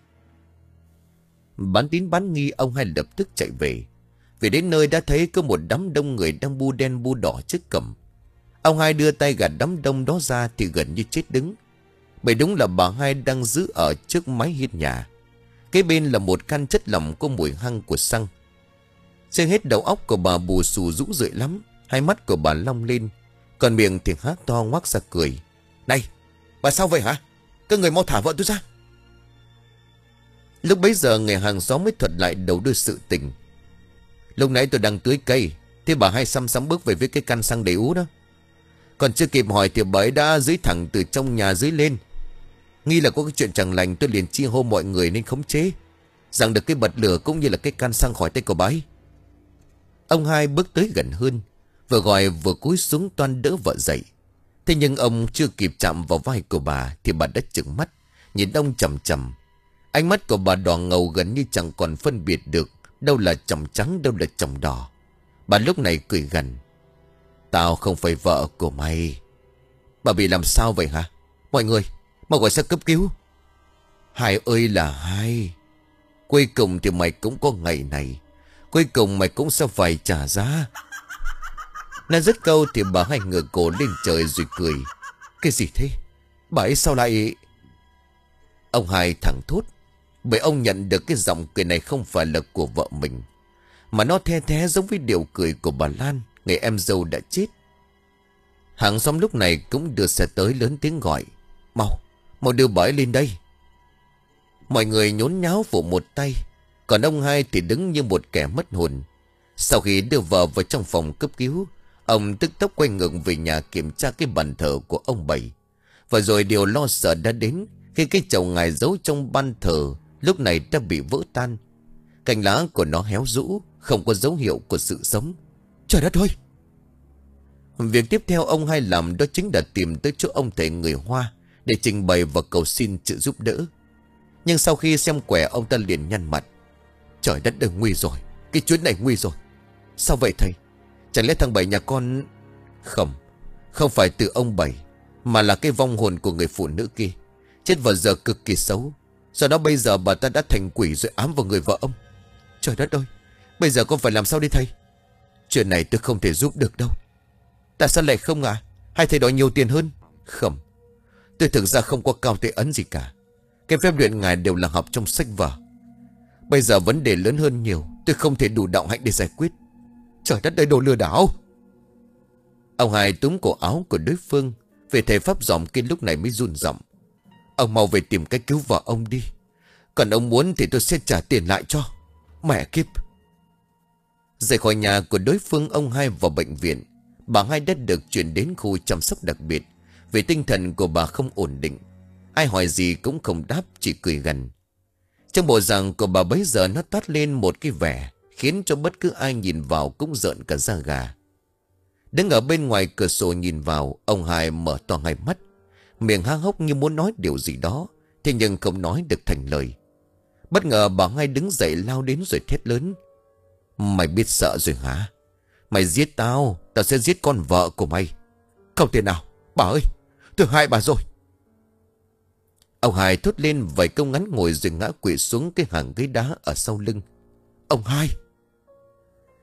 Bán tín bán nghi ông Hai lập tức chạy về. Về đến nơi đã thấy có một đám đông người đang bu đen bu đỏ trước cổng. Ông Hai đưa tay gạt đám đông đó ra thì gần như chết đứng. Bởi đúng là bà Hai đang giữ ở trước mái hiên nhà. Kế bên là một căn chất lỏng có mùi hăng của xăng. Trên hết đầu óc của bà bù xù rũ rượi lắm. Hai mắt của bà long lên, còn miệng thì há to ngoác ra cười. Này, bà sao vậy hả? Các người mau thả vợ tôi ra. Lúc bấy giờ người hàng xóm mới thuật lại đầu đuôi sự tình. Lúc nãy tôi đang tưới cây, thế bà Hai xăm xăm bước về với cái căn xăng đầy ú đó. Còn chưa kịp hỏi thì bà ấy đã dưới thẳng từ trong nhà dưới lên. Nghi là có cái chuyện chẳng lành, tôi liền chi hô mọi người nên khống chế, rằng được cái bật lửa cũng như là cái can xăng khỏi tay của bà ấy. Ông Hai bước tới gần hơn, vừa gọi vừa cúi xuống toan đỡ vợ dậy. Thế nhưng ông chưa kịp chạm vào vai của bà thì bà đã trừng mắt nhìn ông chằm chằm. Ánh mắt của bà đỏ ngầu gần như chẳng còn phân biệt được đâu là chồng trắng đâu là chồng đỏ. Bà lúc này cười gằn. Tao không phải vợ của mày. Bà bị làm sao vậy hả? Mọi người, mau gọi xe cấp cứu. Hai ơi là hai. Cuối cùng thì mày cũng có ngày này. Cuối cùng mày cũng sẽ phải trả giá. Nói dứt câu thì bà Hai ngửa cổ lên trời rồi cười. Cái gì thế? Bà ấy sao lại... Ông Hai thẳng thốt, bởi ông nhận được cái giọng cười này không phải là của vợ mình, mà nó the thé giống với điệu cười của bà Lan, người em dâu đã chết. Hàng xóm lúc này cũng đưa xe tới lớn tiếng gọi. Mau, mau đưa bà ấy lên đây. Mọi người nhốn nháo phụ một tay, còn ông Hai thì đứng như một kẻ mất hồn. Sau khi đưa vợ vào trong phòng cấp cứu, ông tức tốc quay ngược về nhà kiểm tra cái bàn thờ của ông Bảy. Và rồi điều lo sợ đã đến khi cái chậu ngài giấu trong ban thờ lúc này đã bị vỡ tan. Cành lá của nó héo rũ, không có dấu hiệu của sự sống. Trời đất ơi! Việc tiếp theo ông Hai làm đó chính là tìm tới chỗ ông thầy người Hoa để trình bày và cầu xin sự giúp đỡ. Nhưng sau khi xem quẻ, ông ta liền nhăn mặt. Trời đất ơi, nguy rồi, cái chuyến này nguy rồi. Sao vậy thầy? Chẳng lẽ thằng Bảy nhà con... Không, không phải từ ông Bảy, mà là cái vong hồn của người phụ nữ kia, chết vào giờ cực kỳ xấu. Do đó bây giờ bà ta đã thành quỷ rồi ám vào người vợ ông. Trời đất ơi, bây giờ con phải làm sao đi thầy? Chuyện này tôi không thể giúp được đâu. Tại sao lại không à? Hay thầy đòi nhiều tiền hơn? Không, tôi thực ra không có cao tay ấn gì cả. Cái phép luyện ngài đều là học trong sách vở. Bây giờ vấn đề lớn hơn nhiều, tôi không thể đủ đạo hạnh để giải quyết. Trời đất ơi, đồ lừa đảo! Ông Hai túm cổ áo của đối phương. Về thầy pháp giòm kia lúc này mới run giọng. Ông mau về tìm cách cứu vợ ông đi. Còn ông muốn thì tôi sẽ trả tiền lại cho. Mẹ kiếp! Rời khỏi nhà của đối phương, ông Hai vào bệnh viện. Bà Hai đã được chuyển đến khu chăm sóc đặc biệt, vì tinh thần của bà không ổn định. Ai hỏi gì cũng không đáp, chỉ cười gằn. Trong bộ dạng của bà bấy giờ nó toát lên một cái vẻ khiến cho bất cứ ai nhìn vào cũng rợn cả da gà. Đứng ở bên ngoài cửa sổ nhìn vào, ông Hai mở to hai mắt, miệng há hốc như muốn nói điều gì đó, thế nhưng không nói được thành lời. Bất ngờ bà Hai đứng dậy lao đến rồi thét lớn. Mày biết sợ rồi hả? Mày giết tao, tao sẽ giết con vợ của mày. Không thể nào, bà ơi, tôi hại bà rồi. Ông Hai thốt lên vài câu ngắn ngồi rồi ngã quỵ xuống cái hàng ghế đá ở sau lưng. Ông Hai!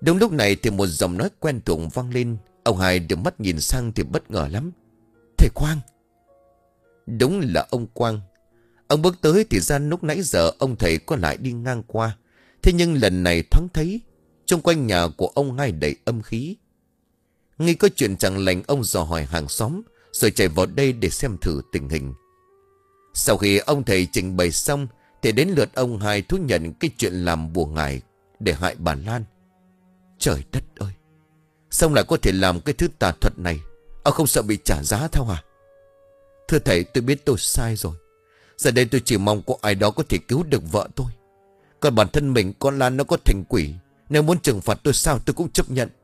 Đúng lúc này thì một giọng nói quen thuộc vang lên. Ông Hai đưa mắt nhìn sang thì bất ngờ lắm. Thầy Quang. Đúng là ông Quang. Ông bước tới thì ra lúc nãy giờ ông thầy có lại đi ngang qua. Thế nhưng lần này thoáng thấy xung quanh nhà của ông Hai đầy âm khí. Nghi có chuyện chẳng lành, ông dò hỏi hàng xóm rồi chạy vào đây để xem thử tình hình. Sau khi ông thầy trình bày xong thì đến lượt ông Hai thú nhận cái chuyện làm bùa ngải để hại bà Lan. Trời đất ơi, sao lại có thể làm cái thứ tà thuật này? Ông không sợ bị trả giá theo hả? Thưa thầy, tôi biết tôi sai rồi. Giờ đây tôi chỉ mong có ai đó có thể cứu được vợ tôi. Còn bản thân mình, con Lan nó có thành quỷ, nếu muốn trừng phạt tôi sao tôi cũng chấp nhận.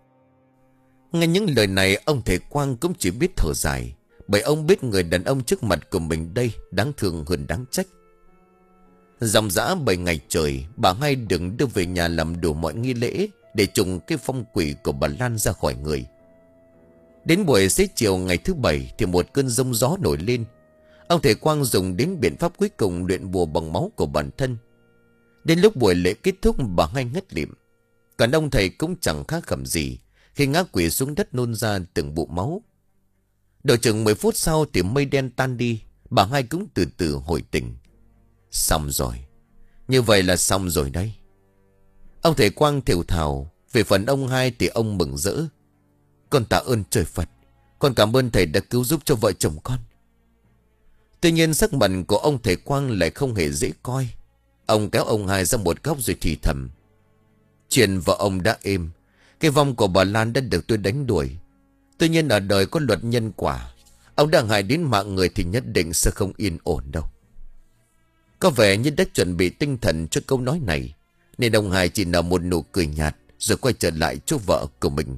Nghe những lời này, ông thầy Quang cũng chỉ biết thở dài. Bởi ông biết người đàn ông trước mặt của mình đây đáng thương hơn đáng trách. Dòng dã bảy ngày trời, bà Hai đừng đưa về nhà làm đủ mọi nghi lễ để trùng cái phong quỷ của bà Lan ra khỏi người. Đến buổi xế chiều ngày thứ bảy thì một cơn giông gió nổi lên. Ông thầy Quang dùng đến biện pháp cuối cùng luyện bùa bằng máu của bản thân. Đến lúc buổi lễ kết thúc, bà Hai ngất lịm. Còn ông thầy cũng chẳng khác khẩm gì khi ngã quỵ xuống đất nôn ra từng bụng máu. Đợi chừng mười phút sau thì mây đen tan đi, bà Hai cũng từ từ hồi tỉnh. Xong rồi, như vậy là xong rồi đây. Ông thầy Quang thều thào. Về phần ông Hai thì ông mừng rỡ. Con tạ ơn trời Phật, con cảm ơn thầy đã cứu giúp cho vợ chồng con. Tuy nhiên sắc mặt của ông thầy Quang lại không hề dễ coi. Ông kéo ông Hai ra một góc rồi thì thầm. Chuyện vợ ông đã êm, cái vong của bà Lan đã được tôi đánh đuổi. Tuy nhiên ở đời có luật nhân quả. Ông đang hại đến mạng người thì nhất định sẽ không yên ổn đâu. Có vẻ như đã chuẩn bị tinh thần cho câu nói này, nên ông Hai chỉ nở một nụ cười nhạt rồi quay trở lại chỗ vợ của mình.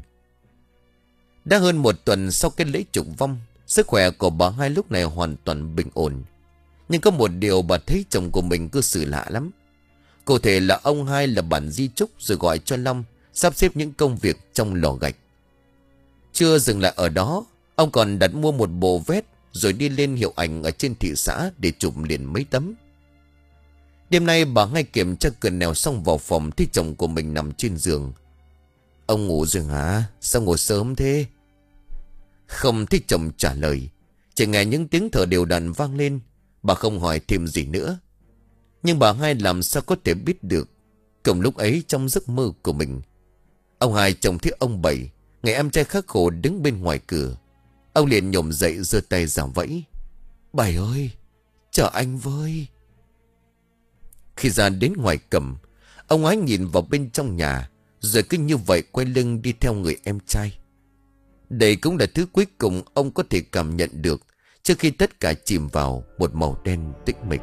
Đã hơn một tuần sau cái lễ trục vong, sức khỏe của bà Hai lúc này hoàn toàn bình ổn. Nhưng có một điều bà thấy chồng của mình cư xử lạ lắm. Cụ thể là ông Hai là bản di chúc rồi gọi cho Long sắp xếp những công việc trong lò gạch. Chưa dừng lại ở đó, ông còn đặt mua một bộ vest rồi đi lên hiệu ảnh ở trên thị xã để chụp liền mấy tấm. Đêm nay bà Hai kiểm tra cơn nèo xong vào phòng thì chồng của mình nằm trên giường. Ông ngủ rồi hả? Sao ngủ sớm thế? Không thấy chồng trả lời, chỉ nghe những tiếng thở đều đặn vang lên. Bà không hỏi thêm gì nữa. Nhưng bà Hai làm sao có thể biết được. Cùng lúc ấy trong giấc mơ của mình, ông Hai trông thấy ông Bảy, người em trai khắc khổ đứng bên ngoài cửa. Ông liền nhổm dậy giơ tay giảng vẫy. Bảy ơi, chờ anh với. Khi ra đến ngoài cầm, ông ấy nhìn vào bên trong nhà, rồi cứ như vậy quay lưng đi theo người em trai. Đây cũng là thứ cuối cùng ông có thể cảm nhận được trước khi tất cả chìm vào một màu đen tĩnh mịch.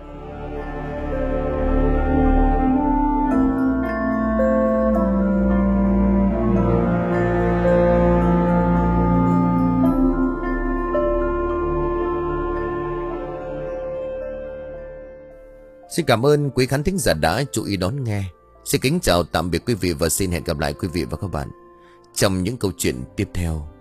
Xin cảm ơn quý khán thính giả đã chú ý đón nghe. Xin kính chào tạm biệt quý vị và xin hẹn gặp lại quý vị và các bạn trong những câu chuyện tiếp theo.